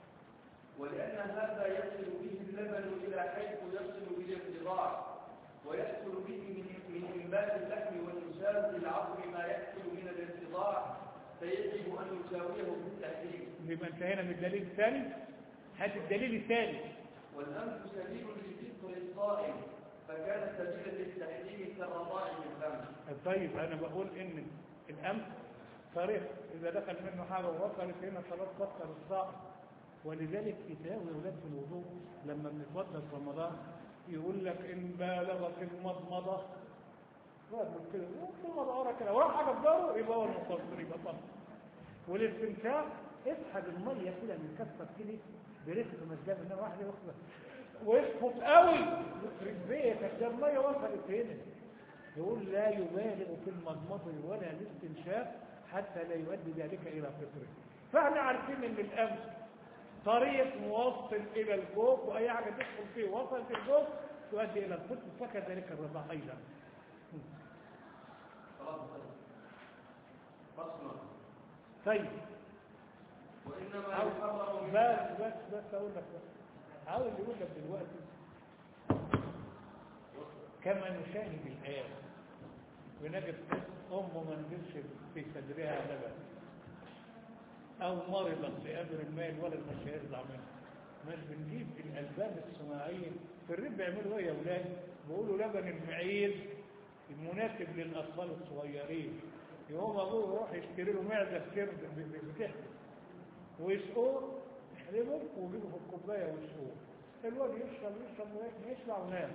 يصل به اللبن إلى حيث يصل به الرضاع، ويحصل به من إنبات اللحم وإنشاز العظم ما يحصل من الارتضاع، فيجب أن يساويه في التحريم. يبقى انتهينا من الدليل الثاني. هات الدليل الثاني. والأنف سبيل لفطر الصائم، فكان سبيلا للتحريم كالرضاع بالخمر. طيب أنا بقول إن الأنف طريق إذا دخل منه حاجة ووصلت هنا خلاص تفطر الصائم. ولذلك يساوي أولاد في الوضوء لما بنتوضا في رمضان يقول لك إن بالغت المضمضة رجل كده المضمضة ورا كده وراح حاجة في داره يبقى هو المقصر يبقى طبعا. والاستنشاق اسحب المية كده من كفك كده برفق مزداد إنما واحد يخلص ويسقط قوي يخرج بيتك ده المية وصلت هنا. يقول لا يبالغ في المضمضة ولا الاستنشاق حتى لا يؤدي ذلك إلى فطره. فاحنا عارفين إن الأمس طريق موصل إلى الجوف وأي حاجة تدخل فيه وصلت الجوف تؤدي إلى الفطر، فكذلك الرضاع أيضا. طيب وإنما يحرم بس أقول لك عاوز يقول لك دلوقتي كما نشاهد الآن ونجد أم ما نزلش في صدرها لبن أو مرضت بأمر ما الولد مش هيرضع منه، مش بنجيب الألبان الصناعية في الرب بيعملوا إيه يا أولاد؟ بيقولوا لبن المعير المناسب للأطفال الصغيرين. يقوم أبوه يروح يشتري له معزة كرد بتحت ويسقوه يحلبه ويجيبه في الكوباية ويسقوه. الواد يشرب ويشبع وينام.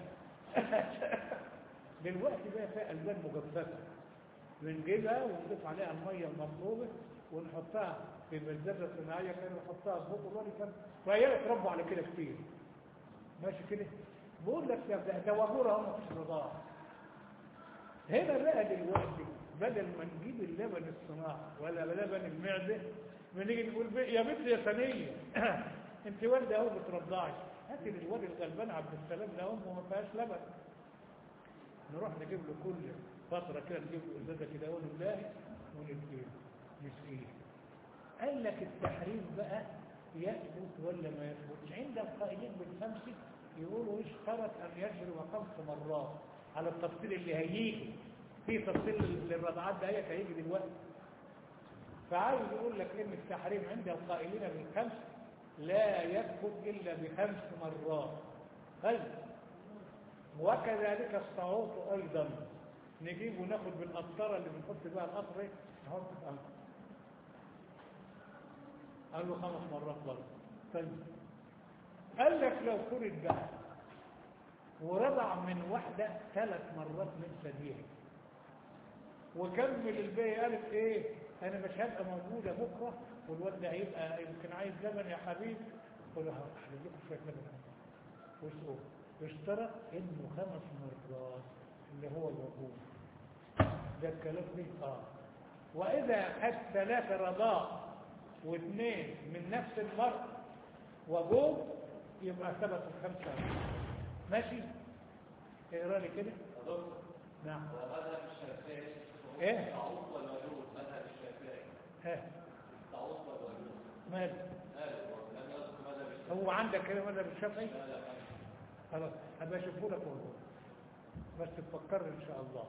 دلوقتي بقى فيها ألبان مجففة بنجيبها ونضيف عليها المية المطلوبة ونحطها في مزازة صناعية كده ونحطها في بوق الواد كان فهي يتربوا على كده كتير. ماشي كده؟ بقول لك ده وابورها هم مفيش رضاعة. هنا بقى دلوقتي بدل ما نجيب اللبن الصناعي ولا لبن المعدة بنيجي نقول يا بنت يا ثانية انت والده اهو بترضعي هاتي للواد الغلبان عبد السلام ده امه ما فيهاش لبن. نروح نجيب له كل فترة كده نجيب له ازازة كده اقول له ونديه مسكين. قال لك التحريم بقى يثبت ولا ما يثبتش؟ عند القائلين بالخمس يقولوا اشترط ان يشرب 5 مرات على التفصيل اللي هيجي في تفصيل للرضعات ده هيجي دلوقتي. فعاوز يقول لك ان التحريم عند القائلين بالخمس لا يثبت الا ب5 مرات. طيب وكذلك الصعوط ايضا نجيب وناخد بالقطره اللي بنحط بها القطر نحط في القطر قال له 5 مرات برضه. طيب قال لك لو فرد بقى ورضع من واحده 3 مرات من ثديها وكمل الباقي قالت ايه انا مش هبقى موجوده بكره والواد ده هيبقى يمكن عايز لبن يا حبيبي قول له هديك شويه لبن واسقوه. اشترط انه 5 مرات اللي هو الوضوء ده الكلام ده واذا خد 3 رضاع و2 من نفس المرء وجوه يبقى ثبت 5. ماشي اقرا لي كده. نعم ومذهب الشافعي ايه التعوض والوجود. مذهب الشافعي التعوض والوجود مال لم يذكر مذهب الشافعي. هو عندك كده مذهب الشافعي؟ لا خلاص هبقى اشوفه لك والله بس تفكر ان شاء الله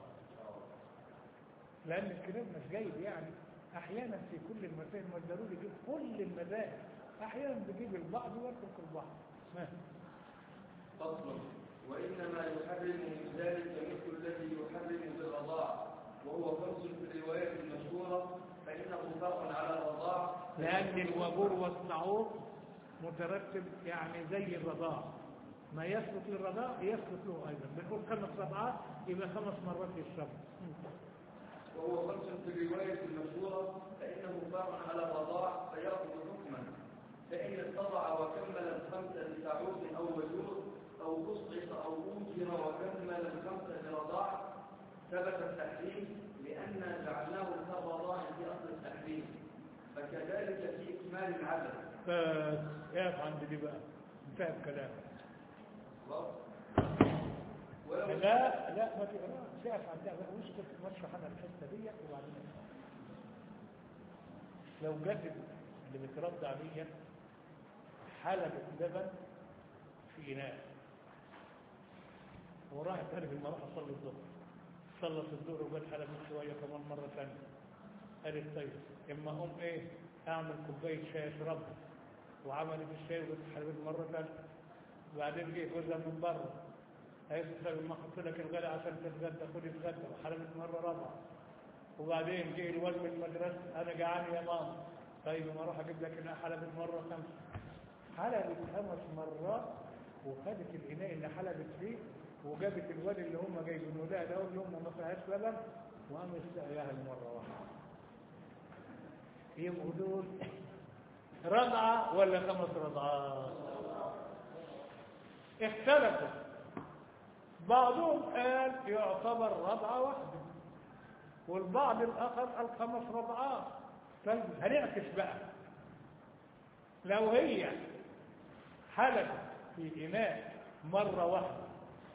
لان الكلام مش جيد يعني. احيانا في كل المسائل ما ضروري يجيب كل المذاهب، احيانا بيجيب البعض ويترك البعض. فصل. وانما يحرم من ذلك مثل الذي يحرم بالرضاع وهو 5 في الروايات المشهوره فانه فرع على الرضاع لان الوبور والصعوط مترتب يعني زي الرضاع ما يثبت للرضاع يثبت له ايضا. بنقول 5 رضعات يبقى 5 مرات يشرب. وهو 5 في الروايه المشهوره فانه فرع على الرضاع فياخذ حكما فإن استطاع وكمل الخمسة بتعود أو وجود أو قصعص أو أوجر وكمل الخمسة برضاع ثبت التحريم لأن جعلناه كالرضاع في أصل التحريم، فكذلك في إكمال العدد. يقف عند دي بقى انتهى الكلام. لا ما تقراش، يقف عندها بقى واسكت واشرح انا الحته دي وبعدين لو جدد اللي بيترد عليا حلبة لبن في إناء وراحت قالت لما اروح اصلي الظهر، صلت الظهر وبعد حلبت شويه كمان مره ثانيه، قالت طيب اما اقوم ايه اعمل كوبايه شاي اشربها، وعملت الشاي وبعد حلبت مره ثانيه، وبعدين جه جوزها من بره قالت لي ما احط لك الغداء عشان تتغدى، خدي اتغدى، وحلبت مره رابعه، وبعدين جه الولد من المدرسه انا جعان يا ماما، طيب ما اروح اجيب لك اناء، حلبت مره خمسه، حلبت 5 مرات وخدت الاناء اللي حلبت فيه وجابت الواد اللي هم جايبينه لها ده اللي هم ما فيهاش لبن وقامت سقياها المره واحده. يبقوا دول رضعه ولا 5 رضعات؟ اختلفوا، بعضهم قال يعتبر رضعه واحده والبعض الاخر قال 5 رضعات. طيب هنعكس بقى، لو هي حلبت في اناء مره واحده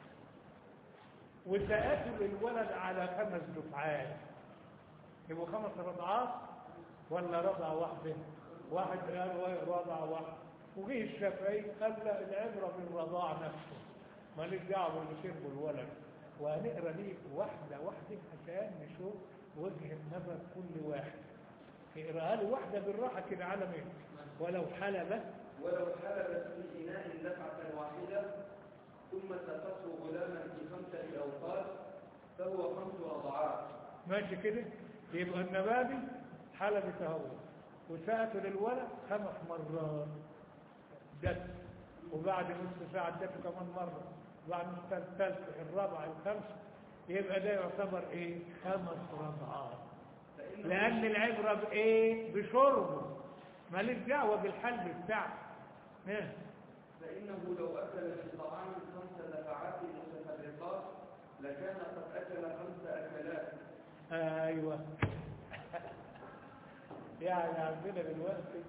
وسقته للولد على 5 دفعات يبقوا 5 رضعات ولا رضعه واحده؟ واحد قال رضعه واحده، وجه الشافعي قال لا، العبره بالرضاع نفسه ماليش دعوه باللي شربه الولد، وهنقرا ليه واحده واحده عشان نشوف وجهه نظر كل واحد. اقراها له واحده بالراحه كده على مين. ولو حلبت في إناء دفعة واحدة ثم سقته غلاما في 5 أوقات فهو 5 رضعات. ماشي كده، يبقى النبابي حلبت اهو وسقته للولد 5 مرات دف، وبعد نص ساعه دف كمان مره، وبعد الثالثه الرابعه الخامسه، يبقى ده يعتبر ايه؟ 5 رضعات. لان العبره بايه؟ بشربه، ماليش دعوه بالحلب بتاعه. فإنه لو أكل من طعام 5 دفعات متفرقات لكان قد أكل 5 أكلات. أيوة. يعني عندنا دلوقتي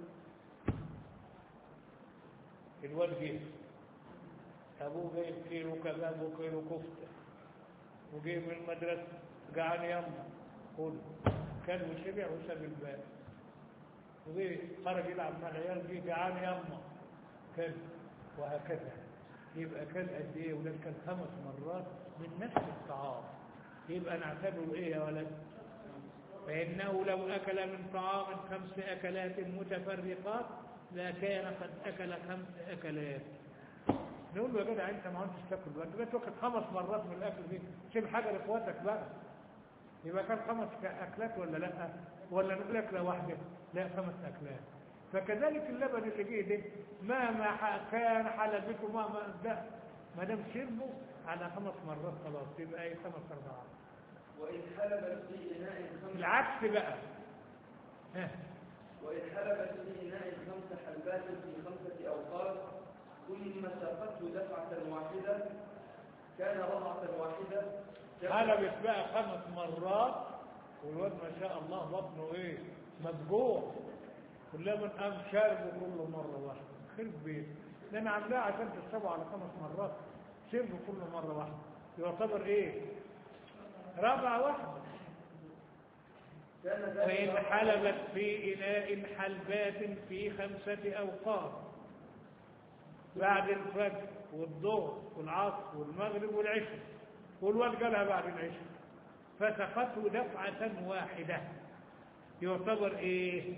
الواد جه أبوه جايب كيلو كباب وكيلو كفتة وجايب من المدرسة جعان يما كله، كان وشبع وساب الباب، وجه خرج يلعب مع العيال جه جعان يما كان، وهكذا. يبقى كان قد ايه ولاد؟ كان 5 مرات من نفس الطعام. يبقى نعتبره ايه يا ولد؟ فإنه لو أكل من طعام 5 أكلات متفرقات لكان قد أكل 5 أكلات. نقول له يا جدع انت ما انتش تاكل بقى، انت بقيت واخد 5 مرات من الاكل دي، سيب حاجه لاخواتك بقى. يبقى كان 5 أكلات ولا لا؟ ولا نقول أكلة واحدة؟ لا، 5 أكلات. فكذلك اللبن اللي جه ده مهما كان حلبته مهما ده ما دام شربه على 5 مرات خلاص يبقى ايه؟ 5 رضعات. وإن حلبت في إناء 5 العكس بقى. وإن حلبت في إناء 5 حلبات في 5 أوقات ثم سقته دفعة واحدة كان رضعة واحدة. حلبت بقى 5 مرات والواد ما شاء الله بطنه ايه؟ مفجوع، واللبن قام شاربه كله مرة واحدة، خرب بيت. لأن عاملاه عشان تشربه على 5 مرات، شربه كله مرة واحدة، يعتبر ايه؟ رضعة واحدة. وإن حلبت في إناء حلبات في 5 أوقات بعد الفجر والظهر والعصر والمغرب والعشاء، والواد قالها بعد العشاء، فسقته دفعة واحدة، يعتبر ايه؟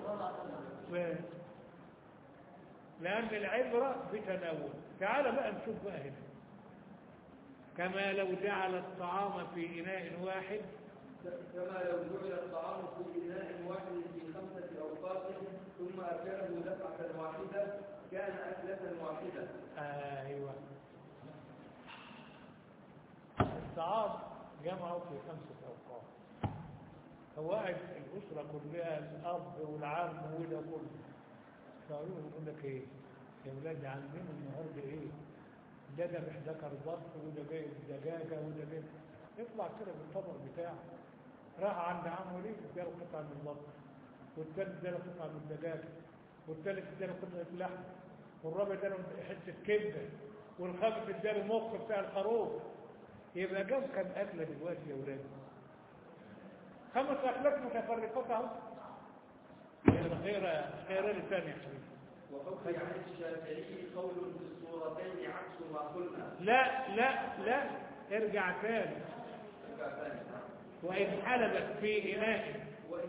لأن العبرة بتناول. تعال بقى نشوف بقى هنا، كما لو جعل الطعام في إناء واحد كما لو جعل الطعام في إناء واحد في 5 أوقات ثم أكله دفعة واحدة كان أكلة واحدة. أيوة. الطعام جمعه في 5 أوقات، قواعد الأسرة كلها، الأب والعم وده كله، فقالوا يقول لك ايه يا ولاد عندنا النهارده ايه ده محتكر بط وده جايب دجاجه وده جايب يطلع كده بالطبق بتاعه. راح عند عمه ليه اداله قطعه من البط والثالث اداله قطعه من الدجاجه والثالث اداله قطعه لحم والرابع اداله حته كبده والخامس اداله مخ بتاع الخروف. يبقى جاب كام اكله دلوقتي يا ولاد؟ 5 اكلات متفرقات اهو. خير الثاني يا حبيبي. وحكي عن الشافعي قول في الصورتين عكس ما قلنا. لا ارجع ثاني. وإن حلبت في إناء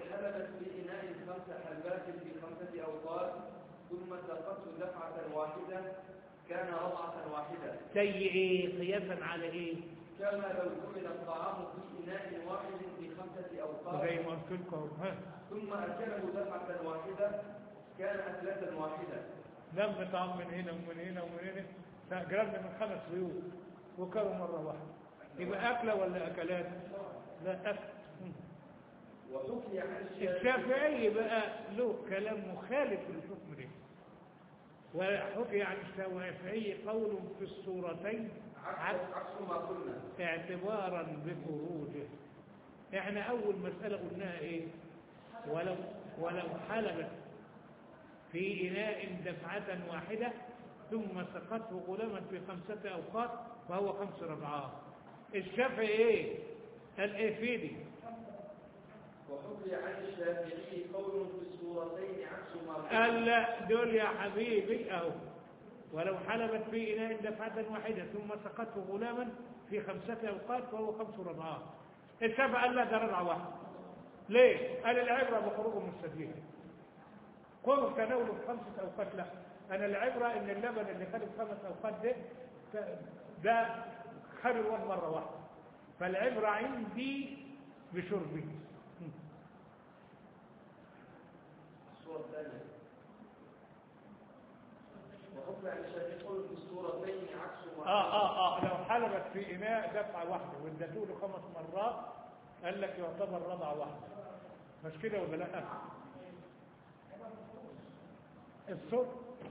5 حلبات في 5 أوقات ثم سقته دفعة واحدة كان رضعة واحدة. زي إيه؟ قياسا على إيه؟ كما لو جمل الطعام في إناء واحد في 5 أوقات زي ما قلت لكم ثم أكله دفعة واحدة كان أكلة واحدة. لم طعام من هنا ومن هنا ومن هنا جربنا من 5 بيوت وكلوا مرة واحدة. يبقى أكلة ولا أكلات؟ لا أكل. وحكي عن الشافعي بقى له كلام مخالف للحكم ده. وحكي عن الشافعي قول في الصورتين عكس ما قلنا اعتبارا بخروجه. احنا أول مسألة قلناها إيه؟ ولو حلبت في إناء دفعة واحدة ثم سقته غلاما في 5 أوقات فهو 5 رضعات. الشافعي إيه؟ قال إيه فيدي؟ وحكي عن الشافعي قول في الصورتين عكس ما قال لا دول يا حبيبي أهو ولو حلبت في إناء دفعة واحدة ثم سقته غلاما في 5 أوقات فهو 5 رضعات. الشافعي قال لا ده رضعة واحدة. ليه؟ قال العبرة بخروجه من السبيل. كونوا تناولوا في 5 أوقات لا. أنا العبرة إن اللبن اللي خد في 5 أوقات ده خد الواد مرة واحدة. فالعبرة عندي بشربه. الصورة الثانية وحكي عن الشافعي قول في الصورتين عكس ما لو حلبت في إناء دفعة واحدة وادته له 5 مرات قال لك يعتبر رضعة واحدة. مش كده ولا لا؟ الصورة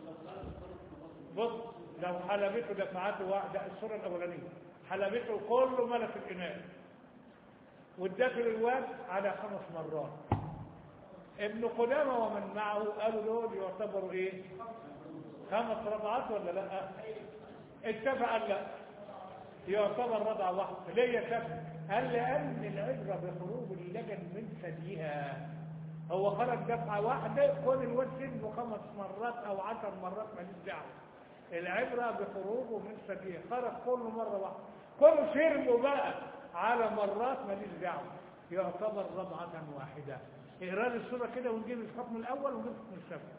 بص لو حلبته دفعته واحدة الصورة الأولانية حلبته كله ملك الإناء وادته للواد على 5 مرات. ابن قدامة ومن معه قالوا دول يعتبروا ايه؟ 5 رضعات ولا لا؟ اتفق قال لا يعتبر رضعة واحدة. ليه يا شاب؟ قال لأن العبرة بخروج اللبن من ثديها. هو خرج دفعة واحدة كل الواد سنه 5 مرات أو 10 مرات ماليش دعوة. العبرة بخروجه من ثديها خرج كل مرة واحدة. كل شربه بقى على مرات ماليش دعوة يعتبر رضعة واحدة. اقرا لي الصورة كده ونجيب الحكم الأول ونجيب الحكم الثاني.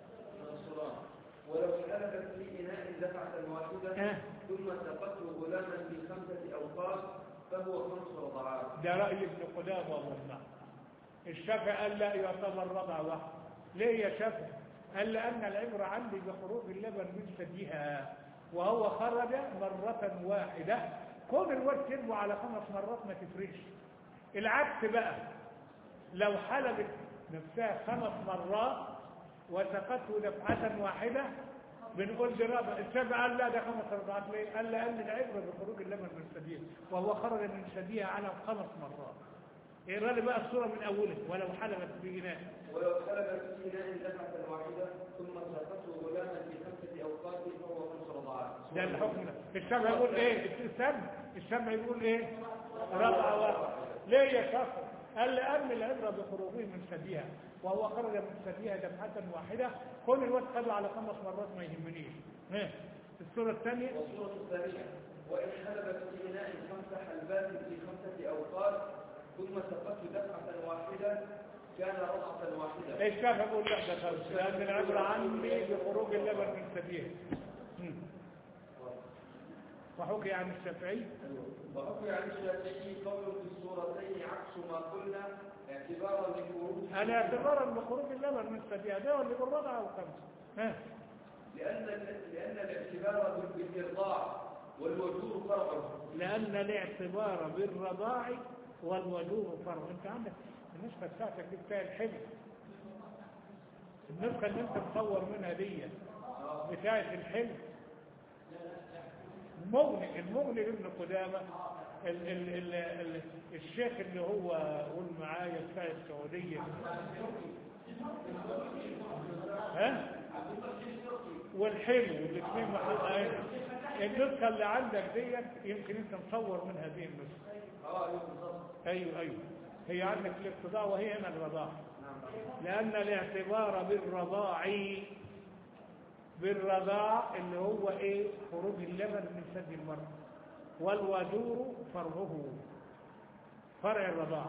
ولو حلبت في إناء دفعة واحدة ثم سقته غلاما في 5 أوقات فهو 5 رضعات. ده رأي ابن قدامة والله. الشافعي قال لا يعتبر رضعة واحدة. ليه يا شافعي؟ قال لأن العبرة عندي بخروج اللبن من ثديها وهو خرج مرة واحدة. كون الواد شربه على 5 مرات ما تفرقش. العكس بقى لو حلبت نفسها 5 مرات وسقته دفعة واحدة بنقول دي رابع. الشافعي قال لا ده 5 رضعات. ليه؟ قال لأن العبرة بخروج اللبن من ثديها وهو خرج من ثديها على 5 مرات. اقرا لي بقى الصورة من أولها. ولو حلبت في إناء في إناء دفعة واحدة ثم سقته غلاما في 5 أوقات فهو 5 رضعات. ده الحكم ده. الشافعي يقول ايه؟ الشافعي يقول ايه؟ رضعة واحدة. ليه يا شافعي؟ قال لأن العبرة بخروجه من ثديها وهو خرج من ثديها دفعة واحدة. كل الوقت خدوا على 5 مرات ما يهمنيش. الصورة الثانية والصورة الثانية وإن حلبت في إناء 5 حلبات في 5 أوقات ثم سقته دفعة واحدة كان رضعة واحدة. الشافعي يقول لا ده خلص لأن العبرة عندي بخروج اللبن من ثديها. وحكي عن الشافعي وحكي عن الشافعي قول في الصورتين عكس ما قلنا اعتبارا بخروج اعتبارا بخروج اللبن من ثديها ده اللي بالرضعة أو 5. لأن الاعتبار بالإرضاع والوجور فرع. لأن الاعتبار بالرضاع والوجور فرع. انت عندك النسخة بتاعتك دي بتاع الحمل. النسخة اللي انت مصور منها دي بتاعة الحلم المغني لابن قدامة الشيخ اللي هو قول معايا بتاع السعودية ها والحلو الاثنين محطوط النسخة اللي عندك دي يمكن انت مصور من هذه النسخة. ايوه هي عندك الاقتضاء وهي هنا الرضاع، لان الاعتبار بالرضاع اللي هو ايه خروج اللبن من ثدي المرأة، والودور فرعه فرع الرضاع.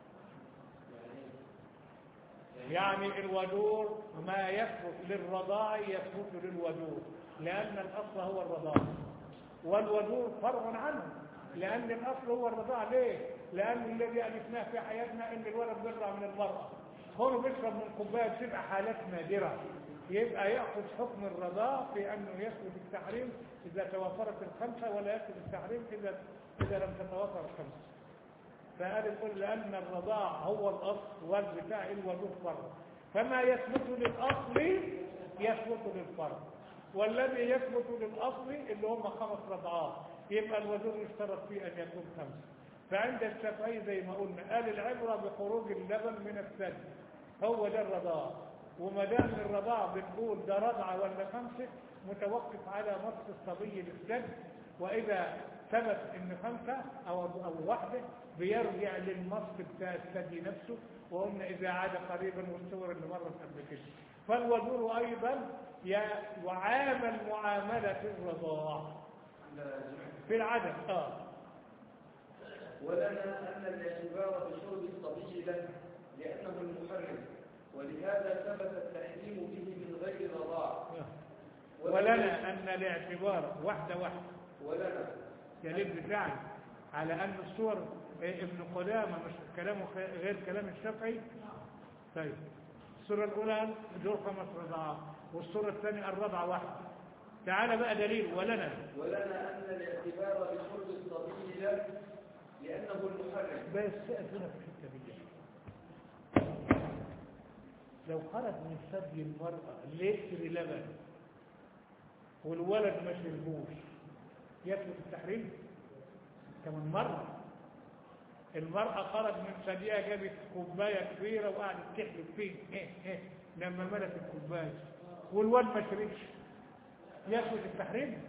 يعني الودور ما يثبت للرضاع يثبت للودور، لأن الأصل هو الرضاع، والودور فرع عنه، لأن الأصل هو الرضاع. ليه؟ لأن الذي ألفناه في حياتنا إن الولد بيرضع من المرأة، هو بيشرب من كوباية، بتبقى حالات نادرة، يبقى يأخذ حكم الرضاع في أنه يثبت التحريم إذا توافرت الخمسة، ولا يثبت التحريم إذا لم تتوافر الخمسة. فقال يقول لأن الرضاع هو الأصل والبتاع الودور فرع، فما يثبت للأصل يثبت للفرع، والذي يثبت للأصل اللي هم 5 رضعات يبقى الودور يشترط فيه أن يكون 5. فعند الشافعي زي ما قلنا قال العبرة بخروج اللبن من الثدي، هو ده الرضاع، وما دام الرضاع بنقول ده رضعة ولا 5 متوقف على مص الصبي للثدي، وإذا ثبت ان 5 او واحدة بيرجع للمص بتاع الثدي نفسه، وقلنا اذا عاد قريبا والصور اللي مرت قبل كده. فالودور ايضا يعامل معاملة الرضاع في العدد. ولنا ان الاعتبار بشرب الصبي له لانه المحرم، ولهذا ثبت التحريم به من غير رضاع. ولنا ان الاعتبار واحدة ولنا دليل بتاعي على ان الصور ابن قدامة مش كلامه غير كلام الشافعي. طيب الصورة الأولى دول 5 رضعات، والصورة الثانية الرضعة واحدة. تعال بقى دليل. ولنا أن الاعتبار بشرب الصبي له لأنه المحرم. بس أثناء في الحتة دي لو خرج من ثدي المرأة لتر لبن والولد ما شربوش يثبت التحريم؟ كمان مرة المرأة خرج من ثديها جابت كوباية كبيرة وقعدت تحلب فيه لما ملت الكوباية والولد ما شربش يثبت التحريم؟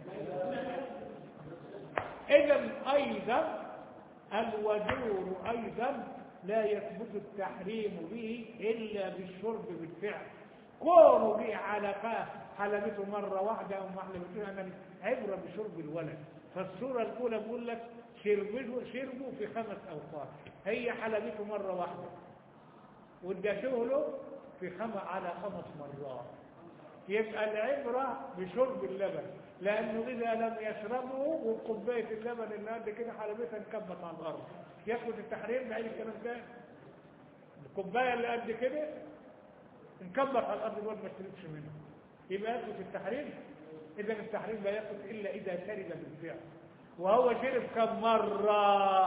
إذا أيضا الودور أيضا لا يثبت التحريم به إلا بالشرب بالفعل. كونه به علقاه حلبته مرة واحدة أو ما حلبته، أنا عبرة بشرب الولد. فالصورة الأولى بقول لك شربوا في 5 أوقات، هي حلبته مرة واحدة وادته له على 5 مرات. يبقى العبرة بشرب اللبن، لأنه إذا لم يشربه وكوباية اللبن اللي قد كده حلبتها انكبت على الأرض يثبت التحريم بعيد الكلام ده. الكوباية اللي قد كده انكبت على الأرض الولد ما شربش منها، يبقى يثبت التحريم. إذا التحريم لا يثبت إلا إذا شرب بالفعل. وهو شرب كم مرة؟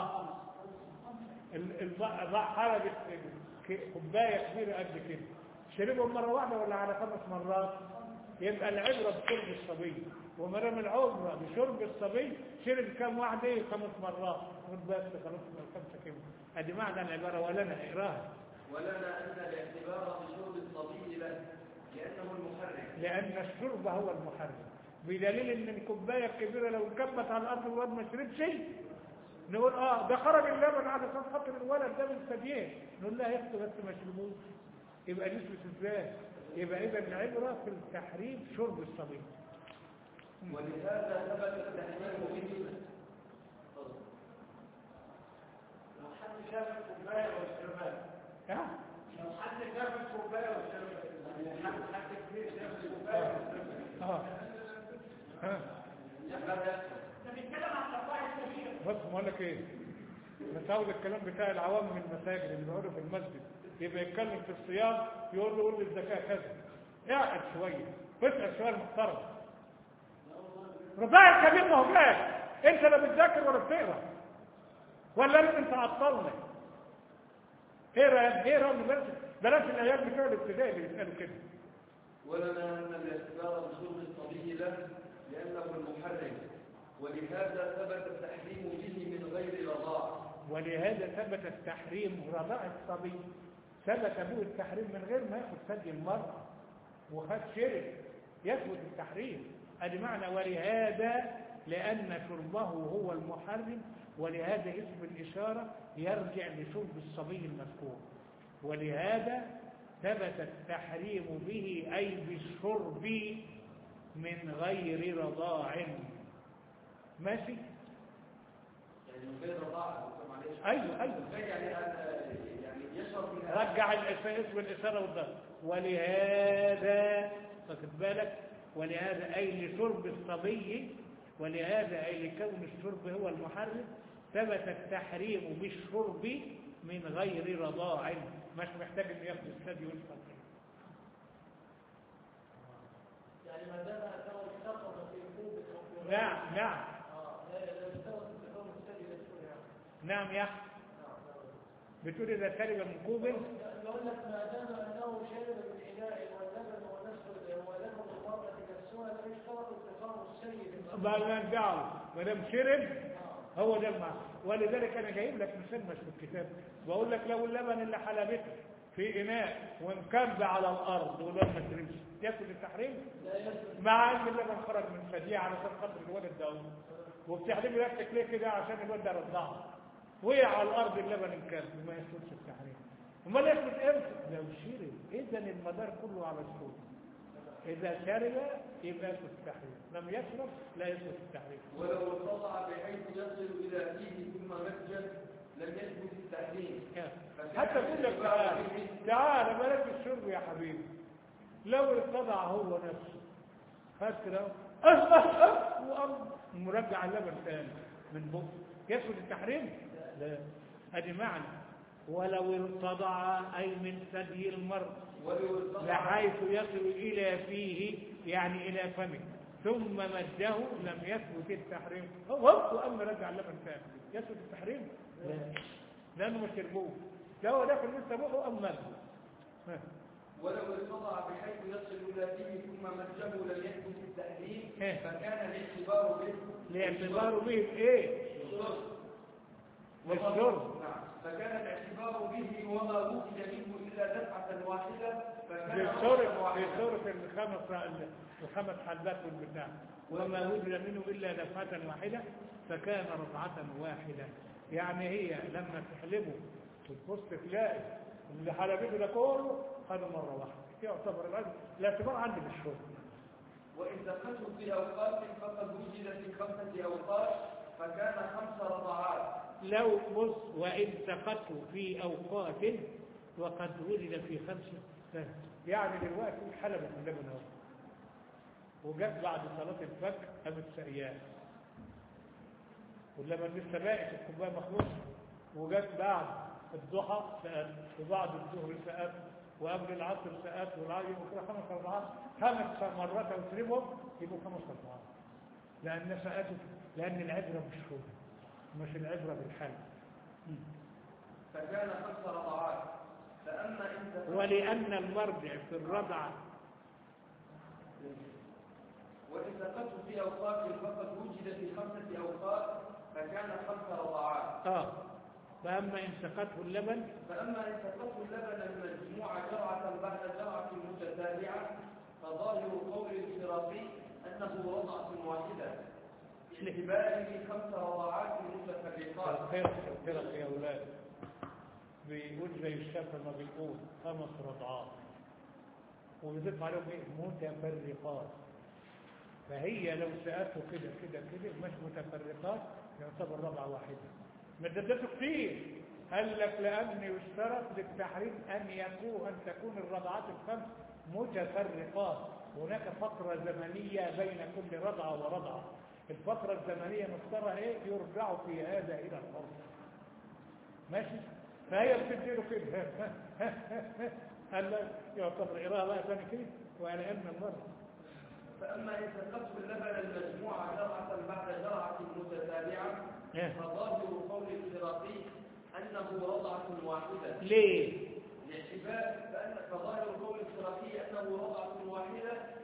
حلبت كوباية كبيرة قد كده، شربهم مرة واحدة ولا على 5 مرات؟ يبقى العبرة بشرب الصبي، وما دام العبرة بشرب الصبي شرب كم واحدة؟ 5 مرات. بس خلاص 5 كم. ادي معنى العبارة. ولنا اقراها. ولنا ان الاعتبار بشرب الصبي له لانه المحرم، لان الشرب هو المحرم، بدليل ان الكوبايه الكبيره لو انكبت على الارض الولد ما شربش نقول ده خرج اللبن على اساس خاطر الولد ده من ثديين، نقول لا يا اختي بس ما شربوش. يبقى نثبت ازاي؟ يبقى اذا العبره في التحريم شرب الصبي. ولهذا ثبت التحريم به. لو حد شاف الكوبايه والشربات لو حد شاف الكوبايه والشربات حد كبير شاف الكوبايه والشربات بس ما اقول لك ايه، بتعود الكلام بتاع العوام من المساجد اللي بيقعدوا في المسجد، يبقى يتكلم في الصيام يقول له قول لي الزكاه كذا، اقعد شويه اسال سؤال محترم. رضاع الكبير ما هو جاي، انت لا بتذاكر ولا بتقرا ولا انت عطلنا. اقرا بلاش الايات بتوع الابتدائي اللي بيسالوا كده. ولنا أن الاعتبار بشرب الصبي له لأنه المحرم، ولهذا ثبت التحريم به من غير رضاع. ولهذا ثبت التحريم رضاع الصبي، ثبت به التحريم من غير ما ياخذ ثدي المرأة وخد شرب يثبت التحريم. ادي معنى ولهذا، لأن شربه هو المحرم، ولهذا اسم الإشارة يرجع لشرب الصبي المذكور. ولهذا ثبت التحريم به أي بالشرب من غير رضاع. ماشي؟ يعني من غير رضاع. أيوه يعني يشرب من رجع اسم الإشارة والضرب. ولهذا واخد بالك، ولهذا أي لشرب الصبي، ولهذا أي لكون الشرب هو المحرم ثبت التحريم بالشرب من غير رضاع، مش محتاج انه ياخد الثدي ويشرب. يعني ما دام انه اتصل في كوب. نعم لا يستوى في كوب الثدي يدخل. نعم يا اخي. بتقول اذا شرب من كوب، يقول لك ما دام انه شرب من اناء واللبن ونسل ولبن المرأة نفسها لا يشترط اتفاق السيد. ما نرجعه ما دام شرب هو ده المعنى. ولذلك انا جايب لك مثال مش في الكتاب، بقول لك لو اللبن اللي حلبته في اناء وانكب على الارض ولما ما شربش ياكل التحريم؟ مع ان اللبن خرج من ثديه علشان خاطر الولد ده، وبتحلبي نفسك ليه كده؟ عشان الولد ده رضعه وقع على الارض اللبن انكب وما يسكتش التحريم. امال يثبت امتى؟ لو شرب. اذا المدار كله على الشرب. اذا شرب يبقى يثبت التحريم، لم يشرب لا يثبت التحريم. ولو ارتضع بحيث يصل الى فيه ثم مسجد لم يثبت التحريم. حتى تقول لك تعال بلاش الشرب يا حبيبي، لو ارتضع هو نفسه خد كده وقام مرجع اللبن ثاني من بقه يثبت التحريم؟ لا. ادي معنى ولو ارتضع اي من ثدي المرء بحيث يصل الى فيه يعني الى فمه ثم مده لم يثبت التحريم. وقام رجع اللبن ثاني يثبت التحريم؟ لا، لانه مش شربوه، ده هو داخل لسه بقه ام مده. ولو ارتضع بحيث يصل الى فيه ثم مده لم يثبت التحريم فكان الاعتبار به. الاعتبار به ايه؟ والشرب. نعم. فكان الاعتبار به وما وجد منه الا دفعه واحده فكان في سورة الخمس حلبات والبتاع، وما وجد منه الا دفعه واحده فكان رضعه واحده. يعني هي لما تحلبه وتبص تلاقي اللي حلبته ده كله خدوا مره واحده، يعتبر الاعتبار عندي بالشرب. وإن دخلت في أوقات فقد وجد في 5 أوقات فكان 5 رضعات. لو بص وإن سقطت في أوقات وقد وجد في 5، يعني دلوقتي حلبت اللبن اهو وجت بعد صلاة الفجر قامت سقياه واللبن لسه باقي في الكوبايه مخلوط، وجت بعد الضحى سقات وبعد الظهر سقات وقبل العصر سقات والعصر يبقوا كده 5 رضعات، 5 مرات وتسيبهم يبقوا 5 رضعات. لأن سقاته لأن العبرة بالشرب مش العبرة بالحلب. فكان 5 رضعات. فأما إن ولأن المرجع في الرضع وإن سقطت في أوقات فقد وجد في 5 أوقات فكان 5 رضعات. فأما إن سقطه اللبن المجموعة جرعة بعد جرعة متتابعة فظاهر قول الفراقي أنه رضعة واحدة باعتباره 5 رضعات متفرقات. الفرق يا أولاد بيقول زي الشافعي ما بيقول 5 رضعات وبيضيف عليهم متفرقات. فهي لو سقته كده كده كده مش متفرقات يعتبر رضعة واحدة. مددته كتير قال لك لأن يشترط للتحريم أن تكون الرضعات ال5 متفرقات. هناك فترة زمنية بين كل رضعة ورضعة. الفترة الزمنية مختارها ايه؟ يرجع في هذا إلى الأرض. ماشي؟ فهي بتديله كده قال لك يعتبر قراءة بقى ثاني كده وعلى أن المرض. فأما إن سقطت اللبن المجموعة جرعة بعد جرعة متتابعة فظاهر قول الفراقي أنه رضعة واحدة. ليه؟ فظاهر قول الفراقي أنه رضعة واحدة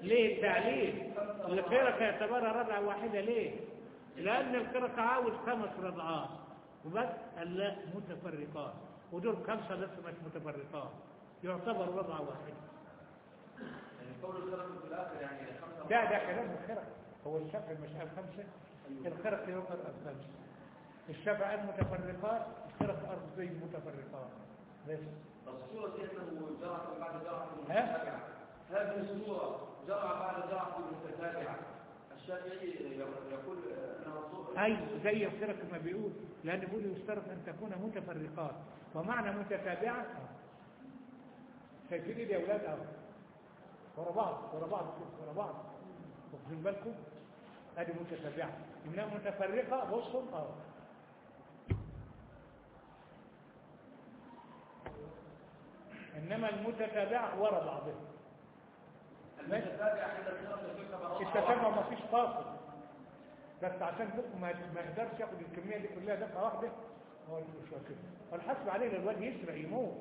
ليه التعليل؟ الخرقة يعتبرها رضعة واحدة ليه؟ لأن الخرقة عاوز 5 رضعات وبس قال لا متفرقات، ودول 5 لسه مش متفرقات، يعتبر رضعة واحدة. يعني قول الخرق في الآخر يعني 5. ده كلام الخرق، هو الشافعي مش قال 5، الخرق يقال 5. الشافعي قال متفرقات، الخرق أرضين متفرقات بس. الصورة دي أنه جرعة بعد جرعة متتابعة، هذه الصورة جرعة بعد جرعة متتابعة، الشافعي يقول أنها صورة أي زي الخرق ما بيقول، لأن بيقول يشترط أن تكون متفرقات، ومعنى متتابعة شايفين يا أولاد أهو ورا بعض ورا بعض ورا بعض، واخدين بالكم؟ ادي متتابعه، انها متفرقه بصوا اهو. انما المتتابعه ورا بعضها. المتتابعة عند الخرق التتابع ما فيش فاصل، بس عشان بكم ما يقدرش ياخد الكميه دي كلها دفعه واحده، هو مش كده، والحسب عليه الواد يسرق يموت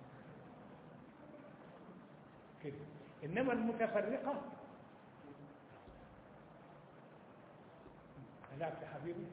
كده. انما المتفرقه لا يا حبيبي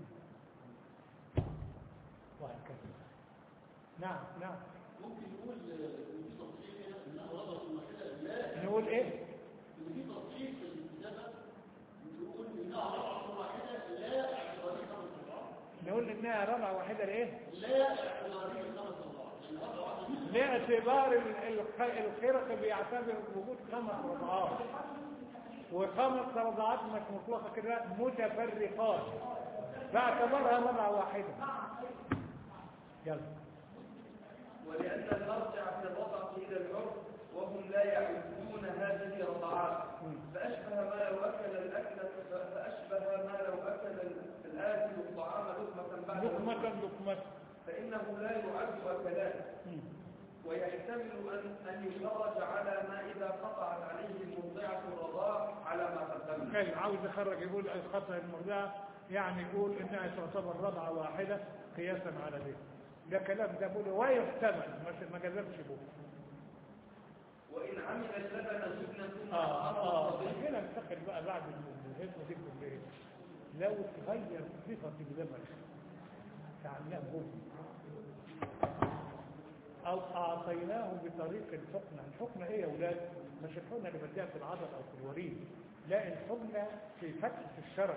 وهكذا. نعم نعم. ممكن نقول ان في تصحيح هنا انها رضعة واحدة؟ لا، نقول ايه؟ ان في تصحيح في الكتابة نقول انها رضعة واحدة لا اعتبارية 5 رضعات. نقول انها رضعة واحدة لايه؟ لا اعتبارية 5 رضعات، لان رضعة واحدة لاعتبار الخرق بيعتبر وجود 5 رضعات، و5 رضعات مش مطلقة كده متفرقات، فاعتبرها رضعة واحدة. يلا. ولأن المرجع في الرضعة إلى العرف وهم لا يعدون هذه رضعات، فأشبه ما لو أكل الآكل الطعام لقمة بعد لقمة فإنه لا يعد أكلان، ويحتمل أن يخرج على ما إذا قطعت عليه المرضعة الرضاع على ما قدمنا. كان عاوز يخرج يقول الخطأ المرضعة، يعني يقول انها تعتبر رضعة واحدة قياسا على ذلك. ده كلام ده بقوله ويحتمل ما كذبش بقوله. وإن عمل اللبن جبنا ثم هنا انتقل بقى بعد الهزمة دي كلها. لو تغير صفة اللبن كأنه جبن أو أعطيناه بطريق الحقنة. الحقنة إيه يا أولاد؟ مش الحقنة اللي بديها في العضل أو في الوريد، لا، الحقنة في فتحة الشرج.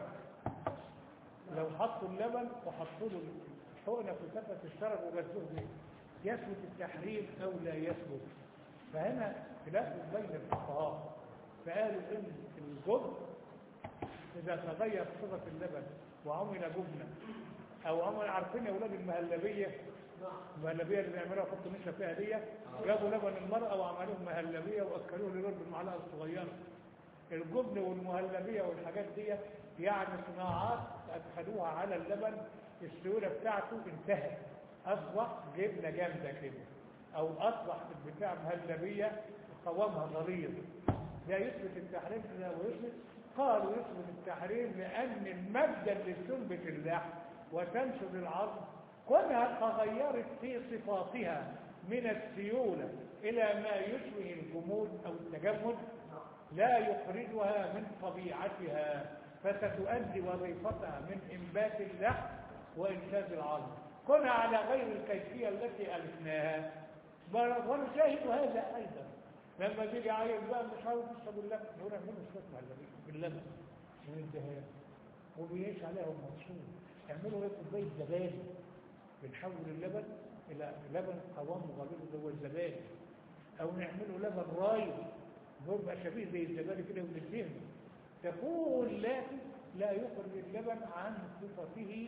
لو حطوا اللبن وحطوا له الحقنة في فتحة الشرج وغزوه بيه، يثبت التحريم أو لا يثبت؟ فهنا خلاف بين الفقهاء، فقالوا إن الجبن إذا تغير صفة اللبن وعمل جبنة أو عمل، عارفين يا أولاد المهلبية؟ المهلبية اللي بيعملوها يحطوا نشا فيها دي، جابوا لبن المرأة وعملوه مهلبية وأكلوه للولد بالمعلقة الصغيرة. الجبن والمهلبية والحاجات دي يعني صناعات أدخلوها على اللبن، السيولة بتاعته انتهت، أصبح جبنة جامدة كده، أو أصبح البتاع مهلبية قوامها غليظ. ده يثبت التحريم كده ويثبت؟ قالوا يثبت التحريم لأن المادة اللي تنبت اللحم وتنشر العظم كونها تغيرت في صفاتها من السيولة إلى ما يشبه الجمود أو التجمد لا يخرجها من طبيعتها، فستؤدي وظيفتها من إنبات اللحم وإنشاز العظم كونها على غير الكيفية التي ألفناها. ونشاهد هذا أيضا لما تيجي عايز بقى مش عاوز تشرب اللبن، نقول اعملوا شويه معلبين باللبن من الدهان وبيعيش عليهم مبسوط. اعملوا ايه كوبايه زبادي، بنحول اللبن الى لبن قوامه غليظ اللي هو الزبادي، او نعمله لبن رايب بيبقى شبيه زي الزبادي كده وندهنه، تكون لكن لا يخرج اللبن عن صفته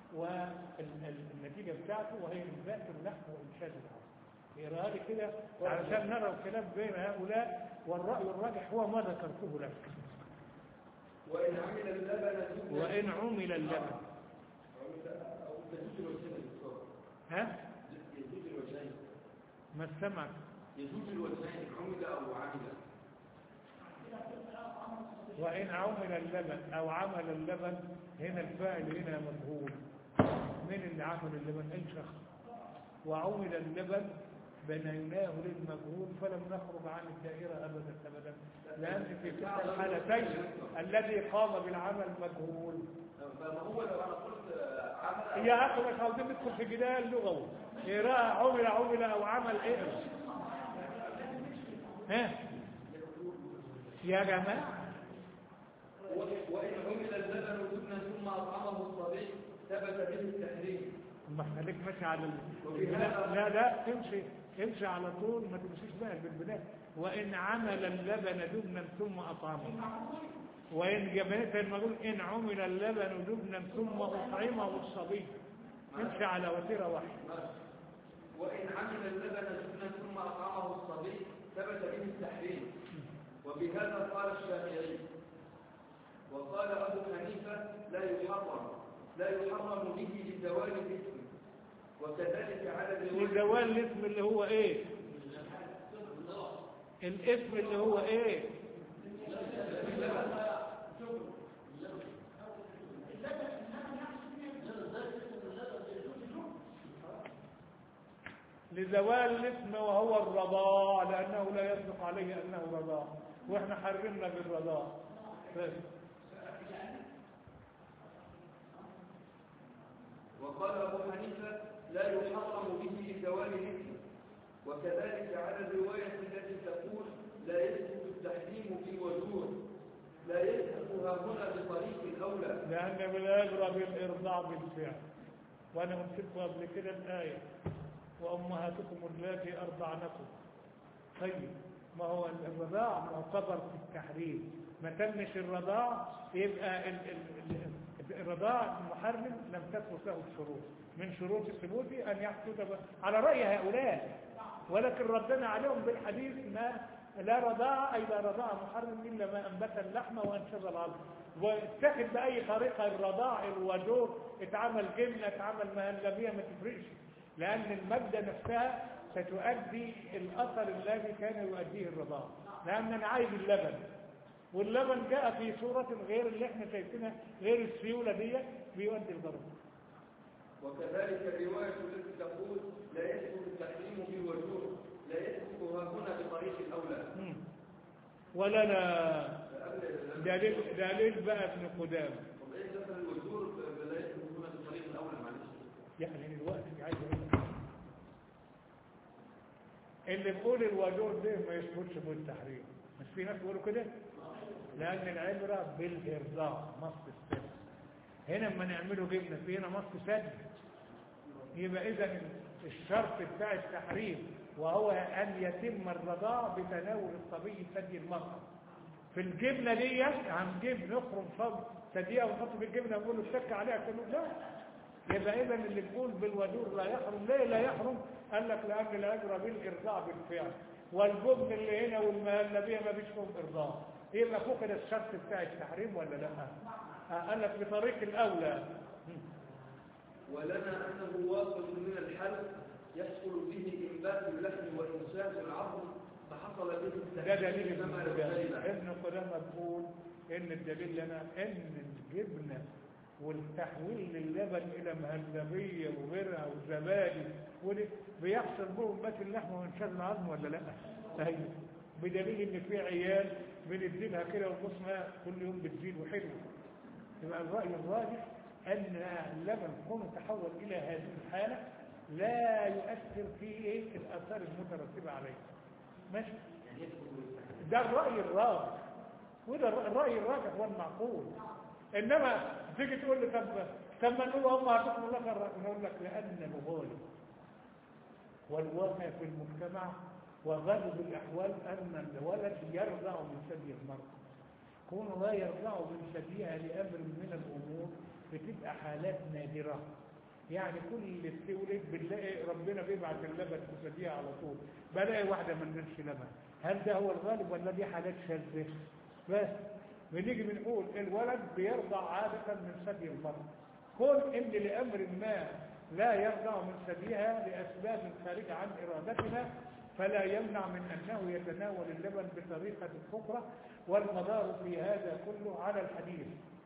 والنتيجه بتاعته وهي انبات اللحم وانشاز العظم. يقرأها لي كده علشان نرى الخلاف بين هؤلاء، والرأي الراجح هو ما ذكرته لك. وإن عمل اللبن وإن عمل اللبن أو يجوز الوجهين دكتور. ها؟ يجوز الوجهين. ما استمعت. يجوز الوجهين عمل أو عمل. وإن عمل اللبن أو عمل اللبن، هنا الفاعل هنا مجهول. من اللي عمل اللبن؟ أي شخص. وعمل اللبن بنيناه للمجهول فلم نخرج عن الدائرة أبدا أبدا، لأن في كلتا الحالتين الذي قام بالعمل مجهول. فما هو لو أنا قلت عمل يا أخي مش عاوزين ندخل في جدال لغوي، قراءة عمل أو عمل إيه؟ ها؟ يا جماعة وإن عمل اللبن دبنا ثم أطعمه الصبي ثبت به التحريم. ما خليك ماشي على لا امشي على طول، ما تمشيش بقى بالبداية. وإن عمل اللبن دبنا ثم أطعمه، وإن جبنت المقول إن عمل اللبن دبنا ثم أطعمه الصبي، امشي على وتيرة واحدة. وإن عمل اللبن دبنا ثم أطعمه الصبي ثبت به التحريم. وبهذا قال الشافعي. وقال أبو حنيفة لا يحرم به لزوال الاسم، وكذلك على لزوال الاسم اللي هو ايه؟ الاسم اللي هو ايه؟ لزوال الاسم وهو الرضاع، لأنه لا يصدق عليه أنه رضاع، وإحنا حرمنا بالرضاع. وقال أبو حنيفة لا يحرم به لزوال الاسم، وكذلك على الرواية التي تقول لا يثبت التحريم في وجوه، لا يثبتها هنا بطريق الأولى، لأن بالأجرى بالإرضاع بالفعل. وأنا قلت قبل كده الآية وأمهاتكم اللاتي أرضعنكم. طيب ما هو الرضاع معتبر في التحريم، ما تمش الرضاع يبقى الرضاع المحرم لم تثبت له الشروط. من شروط الثبوت أن يحدث على رأي هؤلاء، ولكن ردنا عليهم بالحديث ما لا رضاع، أي لا رضاع محرم إلا ما أنبت اللحم وأنشز العظم. واتخذ بأي طريقة الرضاع الوجور، اتعمل جبنة اتعمل مهلبية ما تفرقش، لأن المادة نفسها ستؤدي الأثر الذي كان يؤديه الرضاع. لأن أنا عايز اللبن، واللبن جاء في صورة غير اللي احنا شايفينها، غير السيولة دي بيؤدي الضرر. وكذلك الرواية التي تقول لا يثبت التحريم في وجوه، لا يثبتها هنا بطريق الأولى. ولا دليل بقى ابن قدامة. طب ايه دخل الوجوه لا يثبت هنا بطريق الأولى؟ معلش يعني الوقت عايز اقول لك اللي بيقول الوجور ده ما يثبتش بالتحريم، مش في ناس بيقولوا كده؟ لأن العبرة بالإرضاع، مص السد. هنا لما نعمله جبنة في هنا مص سد، يبقى إذا الشرط بتاع التحريم وهو أن يتم الرضاع بتناول الصبي ثدي المرأة. في الجبنة دي هنجيب نخرم صب ثديها ونحط في الجبنة ونقول له اشتك عليها كله، لا. يبقى إذا اللي بيقول بالوجور لا يحرم، ليه لا يحرم؟ قال لك لأن الأجر بالإرضاع بالفعل، والجبن اللي هنا والمهلبية ما فيش فيهم إرضاع، يبقى فقد الشرط بتاع التحريم ولا لا؟ قال لك بطريق الأولى. ولنا أنه واصل من الحلق يحصل به إنبات اللحم وإنشاز العظم، فحصل به التحريم. ده دليل ابن قدامة بيقول إن الدليل لنا إن الجبنة والتحويل للبن إلى مهلبية وغيرها وزبادي بيحصل بهم انبات اللحم وانشاز العظم ولا لا؟ صحيح. بدليل ان في عيال بنديلها كده ونصها كل يوم بتزيد وحلو. يبقى الرأي الراجح ان اللبن كونه تحول الى هذه الحالة لا يؤثر في الاثار المترتبة عليه. ماشي؟ ده الرأي الراجح، وده الرأي الراجح والمعقول. انما تيجي تقول لي طب ما نقول هم هتقول لك نقول لك لان الغالب والواقع في المجتمع وغالب الاحوال ان الولد يرضع من ثدي المرأة. كونه لا يرضع من ثديها لامر من الامور بتبقى حالات نادرة. يعني كل اللي بتولد بنلاقي ربنا بيبعت اللبن في ثديها على طول، بلاقي واحده ما نزلش لبن. هل ده هو الغالب ولا دي حالات شاذة؟ بس بنيجي بنقول الولد بيرضع عادة من ثدي المرأة. كون ان لامر ما لا يرضع من ثديها لاسباب خارجة عن ارادتنا فلا يمنع من انه يتناول اللبن بطريقة اخرى. والمدار في هذا كله على الحديث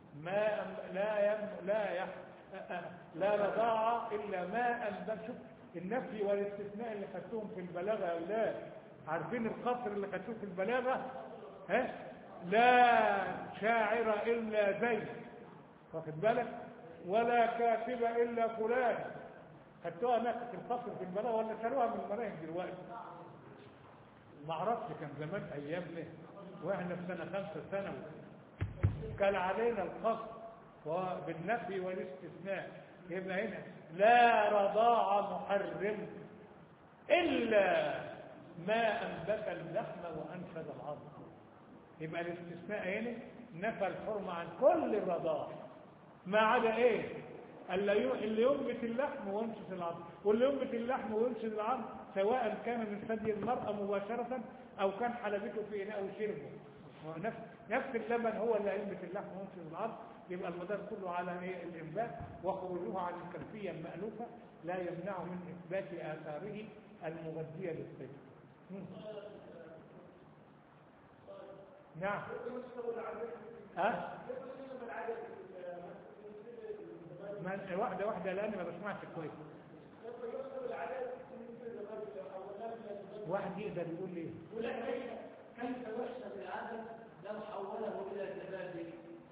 لا رضاعة الا ما انبت. شوف النفي والاستثناء اللي خدتهم في البلاغة يا اولاد، عارفين القصر اللي خدتوه في البلاغة؟ لا شاعر إلا زيد، واخد بالك، ولا كاتب إلا فلان. خدتوها هناك في الفصل في المناهج ولا شالوها من المناهج دلوقتي؟ ما اعرفش، كان زمان ايامنا واحنا في سنه 5 ثانوي كان علينا الفصل بالنفي والاستثناء. يبقى هنا لا رضاع محرم الا ما انبت اللحم وانفذ العظم. يبقى الاستثناء هنا نفى الحرمه عن كل الرضاع ما عدا ايه؟ اللي ينبت اللحم وينشز العظم. واللي ينبت اللحم وينشز العظم سواء كان من ثدي المرأة مباشرة أو كان حلبته في إناء وشربه، نفس اللبن هو اللي ينبت اللحم وينشز العظم. يبقى المدار كله على الإنبات، وخروجه عن الكلفية المألوفة لا يمنع من إثبات آثاره المغذية للطفل. نعم. واحدة واحدة لأني ما بسمعش كويس. واحد يقدر يقول لي كيف يحسب العدد لو حوله إلى زبادي؟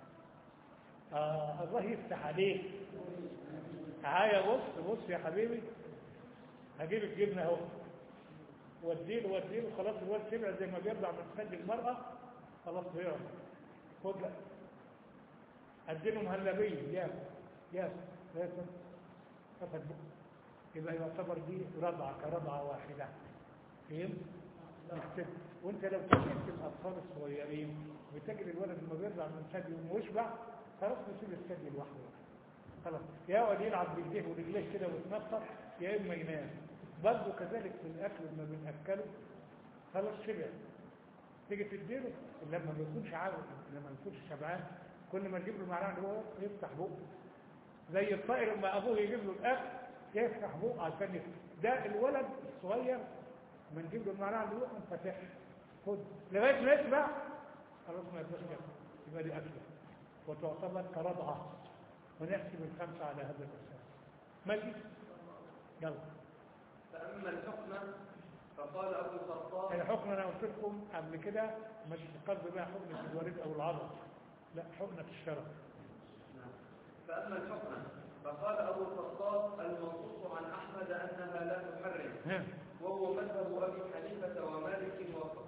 الله يفتح عليك. تعالى بص يا حبيبي، هجيب الجبنة اهو واديله خلاص. الواد شبع زي ما بيرضع من ثدي المرأة، خلاص بيرضع. خد لك اديله مهلبية يا كفت بقى، يبقى يعتبر دي رضعة كرضعة واحدة. فهمت؟ وانت لو كنت الاطفال الصغيرين بتجري الولد لما بيرضع من ثدي ويشبع، خلاص بيسيب الثدي لوحده، خلاص يقعد يلعب بايديه ورجليه كده ويتنطط، يا اما ينام. برضه كذلك في الاكل لما بناكله خلاص شبع، تيجي تديله لما ما يكونش عاوز، لما ما يكونش شبعان، كل ما تجيب له معلقه هو يفتح بقه زي الطائر لما ابوه يجيب له الاكل يفتح بقه عشان ده الولد الصغير ما نجيب له المعلقه اللي بقه فتح خد لغايه ما يشبع، خلاص ما يبقاش كده، يبقى دي اكله وتعتبر كرضعه، ونحسب الخمسه على هذا الاساس. ماشي؟ يلا. فاما الحكم فقال ابو الخطاب، الحكم انا قلت لكم قبل كده مش قصدي بقى حكم الوريد او العرض، لا حكمة الشرع. فأما الحكم فقال أبو الخطاب المنصوص عن أحمد أنها لا تحرم، وهو مذهب أبي حنيفة ومالك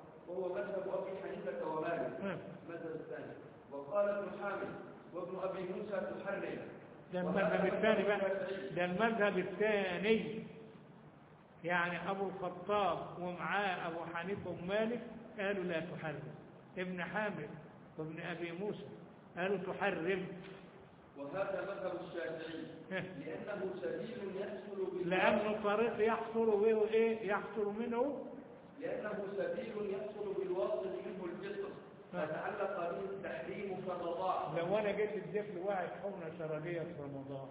مذهب الثاني. وقال ابن حامد وابن أبي موسى تحرم. ده المذهب الثاني بقى، ده المذهب الثاني، يعني أبو الخطاب ومعاه أبو حنيفة ومالك قالوا لا تحرم. ابن حامد وابن أبي موسى قالوا تحرم. وهذا مذهب الشافعي لأنه سبيل يحصل لأنه طريق يحصل به إيه؟ يحصل منه، لأنه سبيل يحصل بالواصل منه الفطر، فتعلق به التحريم كالرضاع. لو أنا جيت اديت لواحد حقنة شرجية في رمضان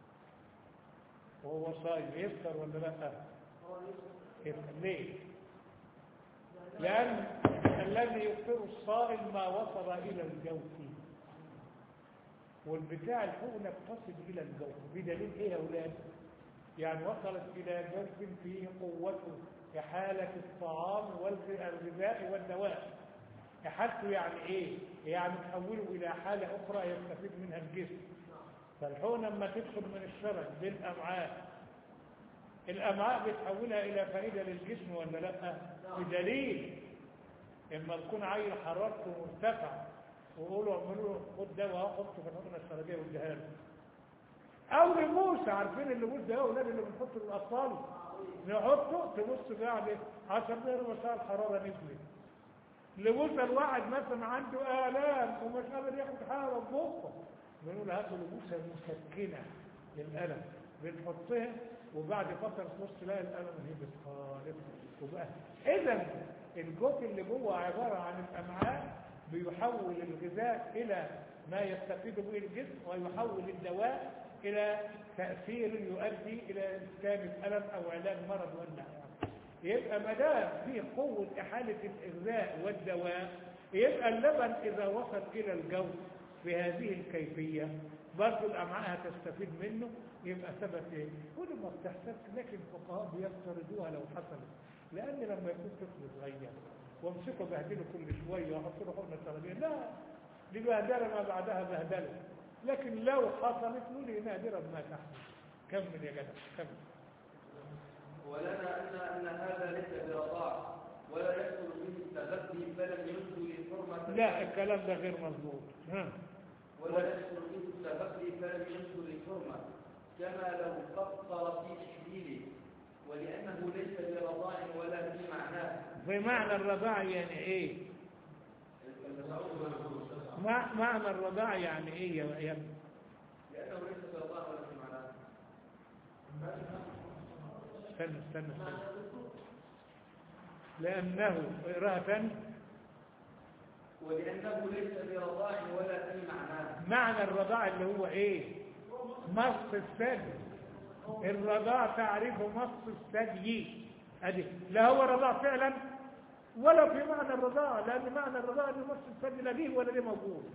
وهو صايم يفطر ولا لا؟ يفطر. ليه؟ لأن الذي يفطر الصائم ما وصل إلى الجوف، والبتاع الحقنة بتصل إلى الجوف بدليل إيه يا أولاد؟ يعني وصلت إلى جوف فيه قوته كحالة الطعام والغذاء والدواء. حالته يعني إيه؟ يعني تحوله إلى حالة أخرى يستفيد منها الجسم. فالحقنة لما تدخل من الشرج بالأمعاء، الأمعاء بتحولها إلى فائدة للجسم ولا لا؟ بدليل إما تكون عيل حرارته مرتفعة وقولوا اعملوا له خد دواء حطه في الحقنة الشرجية واديها له. أو لموسى، عارفين اللبوس ده أولاد اللي بنحطه للأطفال، نحطه تبص بعد 10 دقايق ربع ساعة الحرارة نزلت. لموسى الواحد مثلا عنده آلام ومش قادر ياخد حاجة في بقه، بنقول هاتوا لموسى مسكنة للألم، بنحطها وبعد فترة تبص تلاقي الألم هبط خالص وبقى. إذا الجوف اللي جوه عبارة عن الأمعاء بيحول الغذاء إلى ما يستفيد به الجسم، ويحول الدواء إلى تأثير يؤدي إلى إسكان الألم أو علاج مرض ولا يبقى ما دام فيه قوة إحالة الإغذاء والدواء، يبقى اللبن إذا وصل إلى الجوف بهذه الكيفية برضه الأمعاء هتستفيد منه، يبقى ثبت إيه؟ كل ما بتحصل، لكن الفقهاء بيفترضوها لو حصلت، لأن لما يكون طفل صغير وامسكوا بهدله كل شويه وحطوا له حقنه سرطانيه، لا، دي بهدله ما بعدها بهدله. لكن لو حصلت له لي نادرا ما تحصل. كمل يا جدع كمل. ولنا أن هذا ليس برضاع ولا يدخل فيه التغذي فلم ينجو للحرمة. لا، الكلام ده غير مظبوط. ولا يدخل فيه التغذي فلم ينجو للحرمة كما لو فطر في تحليله، ولأنه ليس برضاع ولا في معناه. بمعنى الرضاع يعني ايه؟ معنى الرضاع يعني ايه يا ابني؟ لأنه ليس برضاع ولا في معناه. استنى لأنه اقراها ثاني. ولأنه ليس برضاع ولا في معناه. معنى الرضاع اللي هو ايه؟ مص الثدي. الرضاع تعريفه مص الثدي. ادي لا هو رضاع فعلا ولا في معنى الرضاع، لأن معنى الرضاع انه مص الثدي لا دي ولا دي موجود.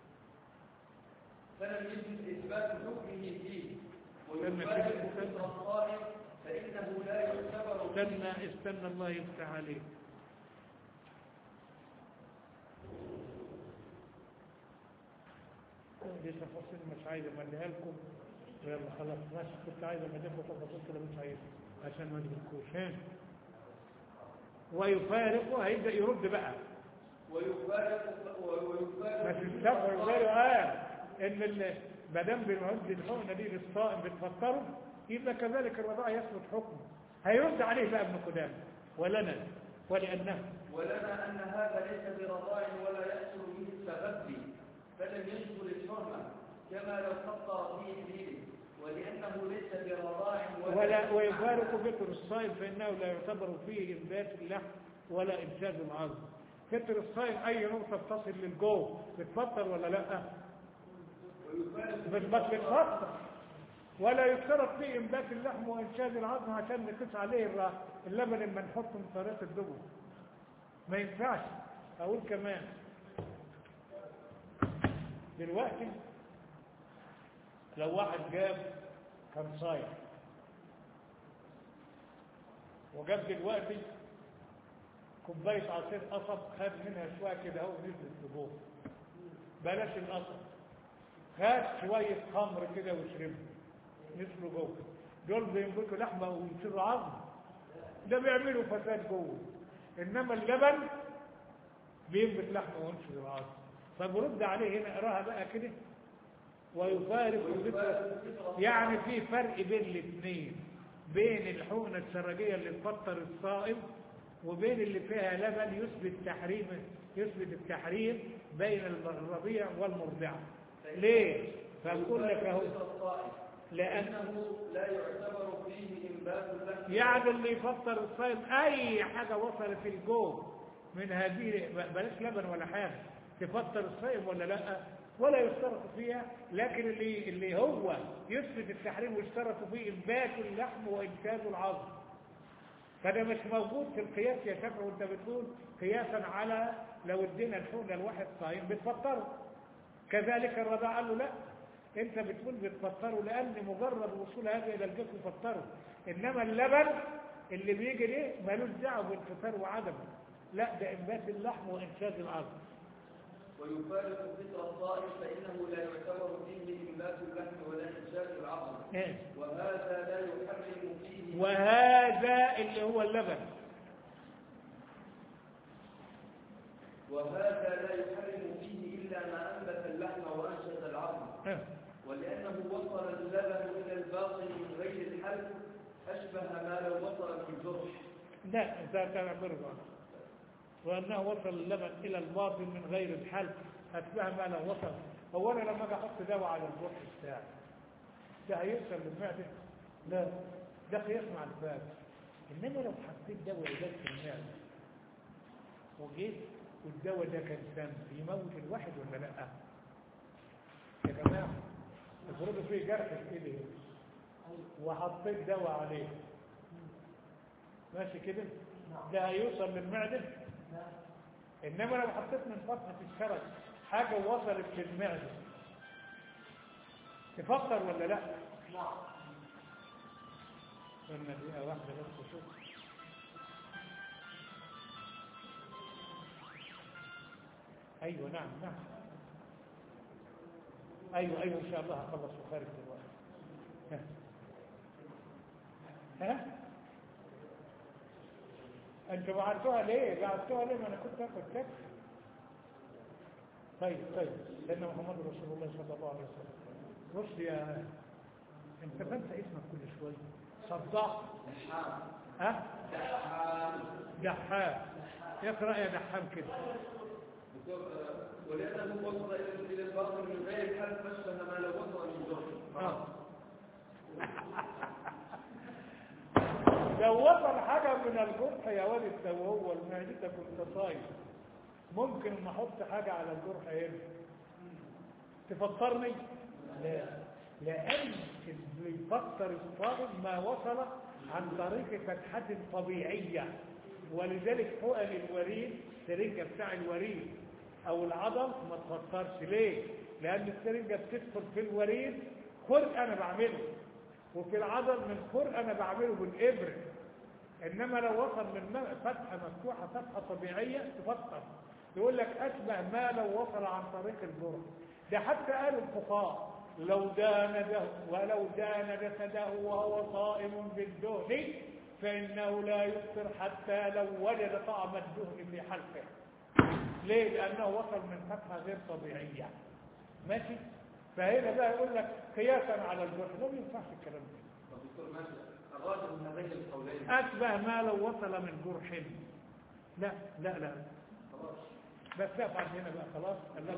فلم يجد إثبات حكمه فيه ويفارق فطر الصائم فإنه لا يعتبر. استنى الله يفتح عليك. دي تفاصيل مش عايز امليها لكم. يلا خلاص ماشي، كنت عايز امليها لكم تفاصيل كده مش عايز عشان ما تجيبكوش. ويفارق هيبدا يرد بقى. ويفارق بس الشرع غيره ان ما دام بنعد الحقنه دي للصائم بتفطره يبقى كذلك الرضاع يثبت حكمه. هيرد عليه بقى ابن قدامه ولنا أن هذا ليس برضاع ولا يحصل به التغذي فلم يشغل الحرمة كما لو فطر فيه دينه، ولأنه ليس برضاع ولا ويفارق فطر الصائم فإنه لا يعتبر فيه إنبات اللحم ولا إنشاز العظم. فطر الصائم أي نقطة بتصل للجو بتفطر ولا لا؟ بس بتفطر. ولا يشترط فيه إنبات اللحم وإنشاز العظم عشان نقيس عليه اللبن المنحط من طريقة الدبر. ما ينفعش. أقول كمان دلوقتي لو واحد كان صايم وجاب دلوقتي كوبايه عصير قصب خد منها شويه كده اهو نزلت لجوه، بلاش القصب، خد شويه خمر كده وشربه نزلوا جوه، دول بينبتوا لحمه ويصيروا عظم، ده بيعملوا فساد جوه. انما اللبن بينبت لحمه وينشر العظم. فبرد عليه هنا اقراها بقى كده. ويفارق يعني في فرق بين الاثنين، بين الحقنه السرجيه اللي تفطر الصائم وبين اللي فيها لبن يثبت التحريم بين الرضيع والمرضعه. ليه؟ فنقول لك اهو لأنه لا يعتبر فيه إنبات اللحم. يعني اللي يفطر الصائم اي حاجه وصلت الجو من هذه بلاش لبن ولا حاجه تفطر الصائم ولا لا، ولا يشترط فيها. لكن اللي هو يثبت التحريم ويشترط فيه انبات اللحم وانتاج العظم، فده مش موجود في القياس يا شافعي. وانت بتقول قياسا على لو ادينا الحقنه لواحد صايم بتفطره، كذلك الرضاع قال له لا، انت بتقول بتفطره لان مجرد وصول هذا الى الجسم يفطره، انما اللبن اللي بيجي ليه مالوش دعوه بالفطار وعدمه، لا ده انبات اللحم وانشاز العظم. ويفارق فطر الصائم فإنه لا يعتبر فيه إنبات اللحم ولا إنشاز العظم. وهذا لا يحرم فيه. وهذا اللي هو اللبن. وهذا لا يحرم فيه إلا ما أنبت اللحم وأنشز العظم. ولأنه وصل اللبن إلى الباطن من غير الحلق أشبه ما لو وصل من الجرح. لا ده تعبر وأنه وصل اللبن إلى الباطن من غير الحلق أشبه ما لو وصل. هو أنا لما أجي أحط دواء على الجرح بتاعي ده هيوصل للمعدة؟ لا، ده قياس مع الباب. إنما لو حطيت دواء علاج في المعدة وجيت والدواء ده كان سام يموت الواحد ولا لا؟ يا جماعة افرضوا فيه جرح في ايدي وحطيت دواء عليه ماشي كده، ده هيوصل للمعدة؟ انما لو حطيت من فتحة الشرج حاجة وصلت في المعدة تفكر ولا لا؟ قلنا دقيقة واحدة بس شوف. ايوه نعم نعم ايوه ان شاء الله هخلص وخارج دلوقتي. ها انتوا بعتوها ليه؟ ما انا كنت اخد تاكسي. طيب سيدنا محمد رسول الله صلى الله عليه وسلم. بص يا انت بنسى اسمك كل شويه. صداق دحام اقرا يا دحام كده. ولأنه وصل إلى الباطل من غير حرف فاشتهى ما لو وصل من جهر. لو وصل حاجة من الجرح يا ولد لو هو المعدة كنت صايم ممكن ما احط حاجة على الجرح هنا تفطرني؟ لا، لأن اللي يفطر الصائم ما وصل عن طريق فتحة طبيعية. ولذلك حقن الوريد السرنجة بتاع الوريد او العضل ما تفطرش. ليه؟ لأن السرنجة بتدخل في الوريد خرق انا بعمله، وفي العضل من خرق انا بعمله بالإبرة. انما لو وصل من فتحة مفتوحة فتحة طبيعية تفطر. يقول لك اشبه ما لو وصل عن طريق الجرح. ده حتى قالوا الفقهاء لو دان جسده وهو صائم بالدهن فإنه لا يفطر حتى لو وجد طعم الدهن في حلقه. ليه؟ لأنه وصل من فتحة غير طبيعية. ماشي؟ فهنا بقى يقول لك قياسا على الجرح ما ينفعش الكلام ده. دكتور ماشي، الراجل من هذين القولين أشبه ما لو وصل من جرح. لا بس افعل هنا بقى خلاص.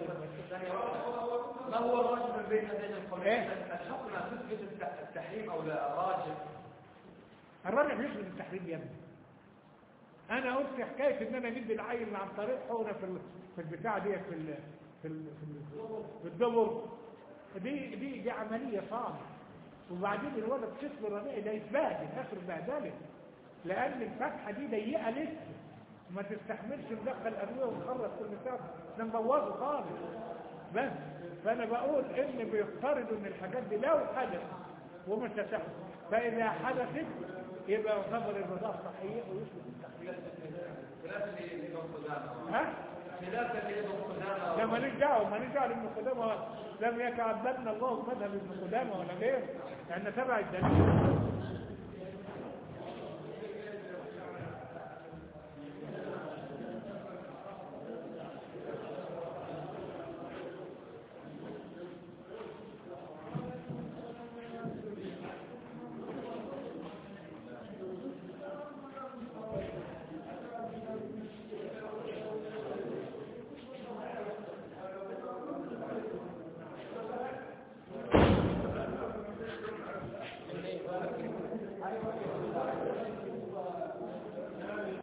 ما هو الراجل من بين هذين القولين؟ الحكم تثبت التحريم او لا؟ الراجل يثبت التحريم يا ابني. انا قلت حكايه ان انا ندي العيل عن طريق حقنه في البتاع دي في الدبر. دي عمليه صعبه. وبعدين الولد جسمه الربيعي ده يتبهدل اخر بهدله، لان الفتحه دي ضيقه لسه ما تستحملش ندخل ادويه ونخلص كل ساعه، ده مبوظه خالص. بس فانا بقول ان بيفترضوا ان الحاجات دي لو حدث ومش هتحدث، فاذا حدثت يبقى يعتبر الرضاعه صحيه ويثبت التحريم. خلافا لابن قدامه. ده ماليش دعوه لابن قدامه. لم يتعبدنا الله بمذهب ابن قدامه ولا غيره، لان تبع الدليل.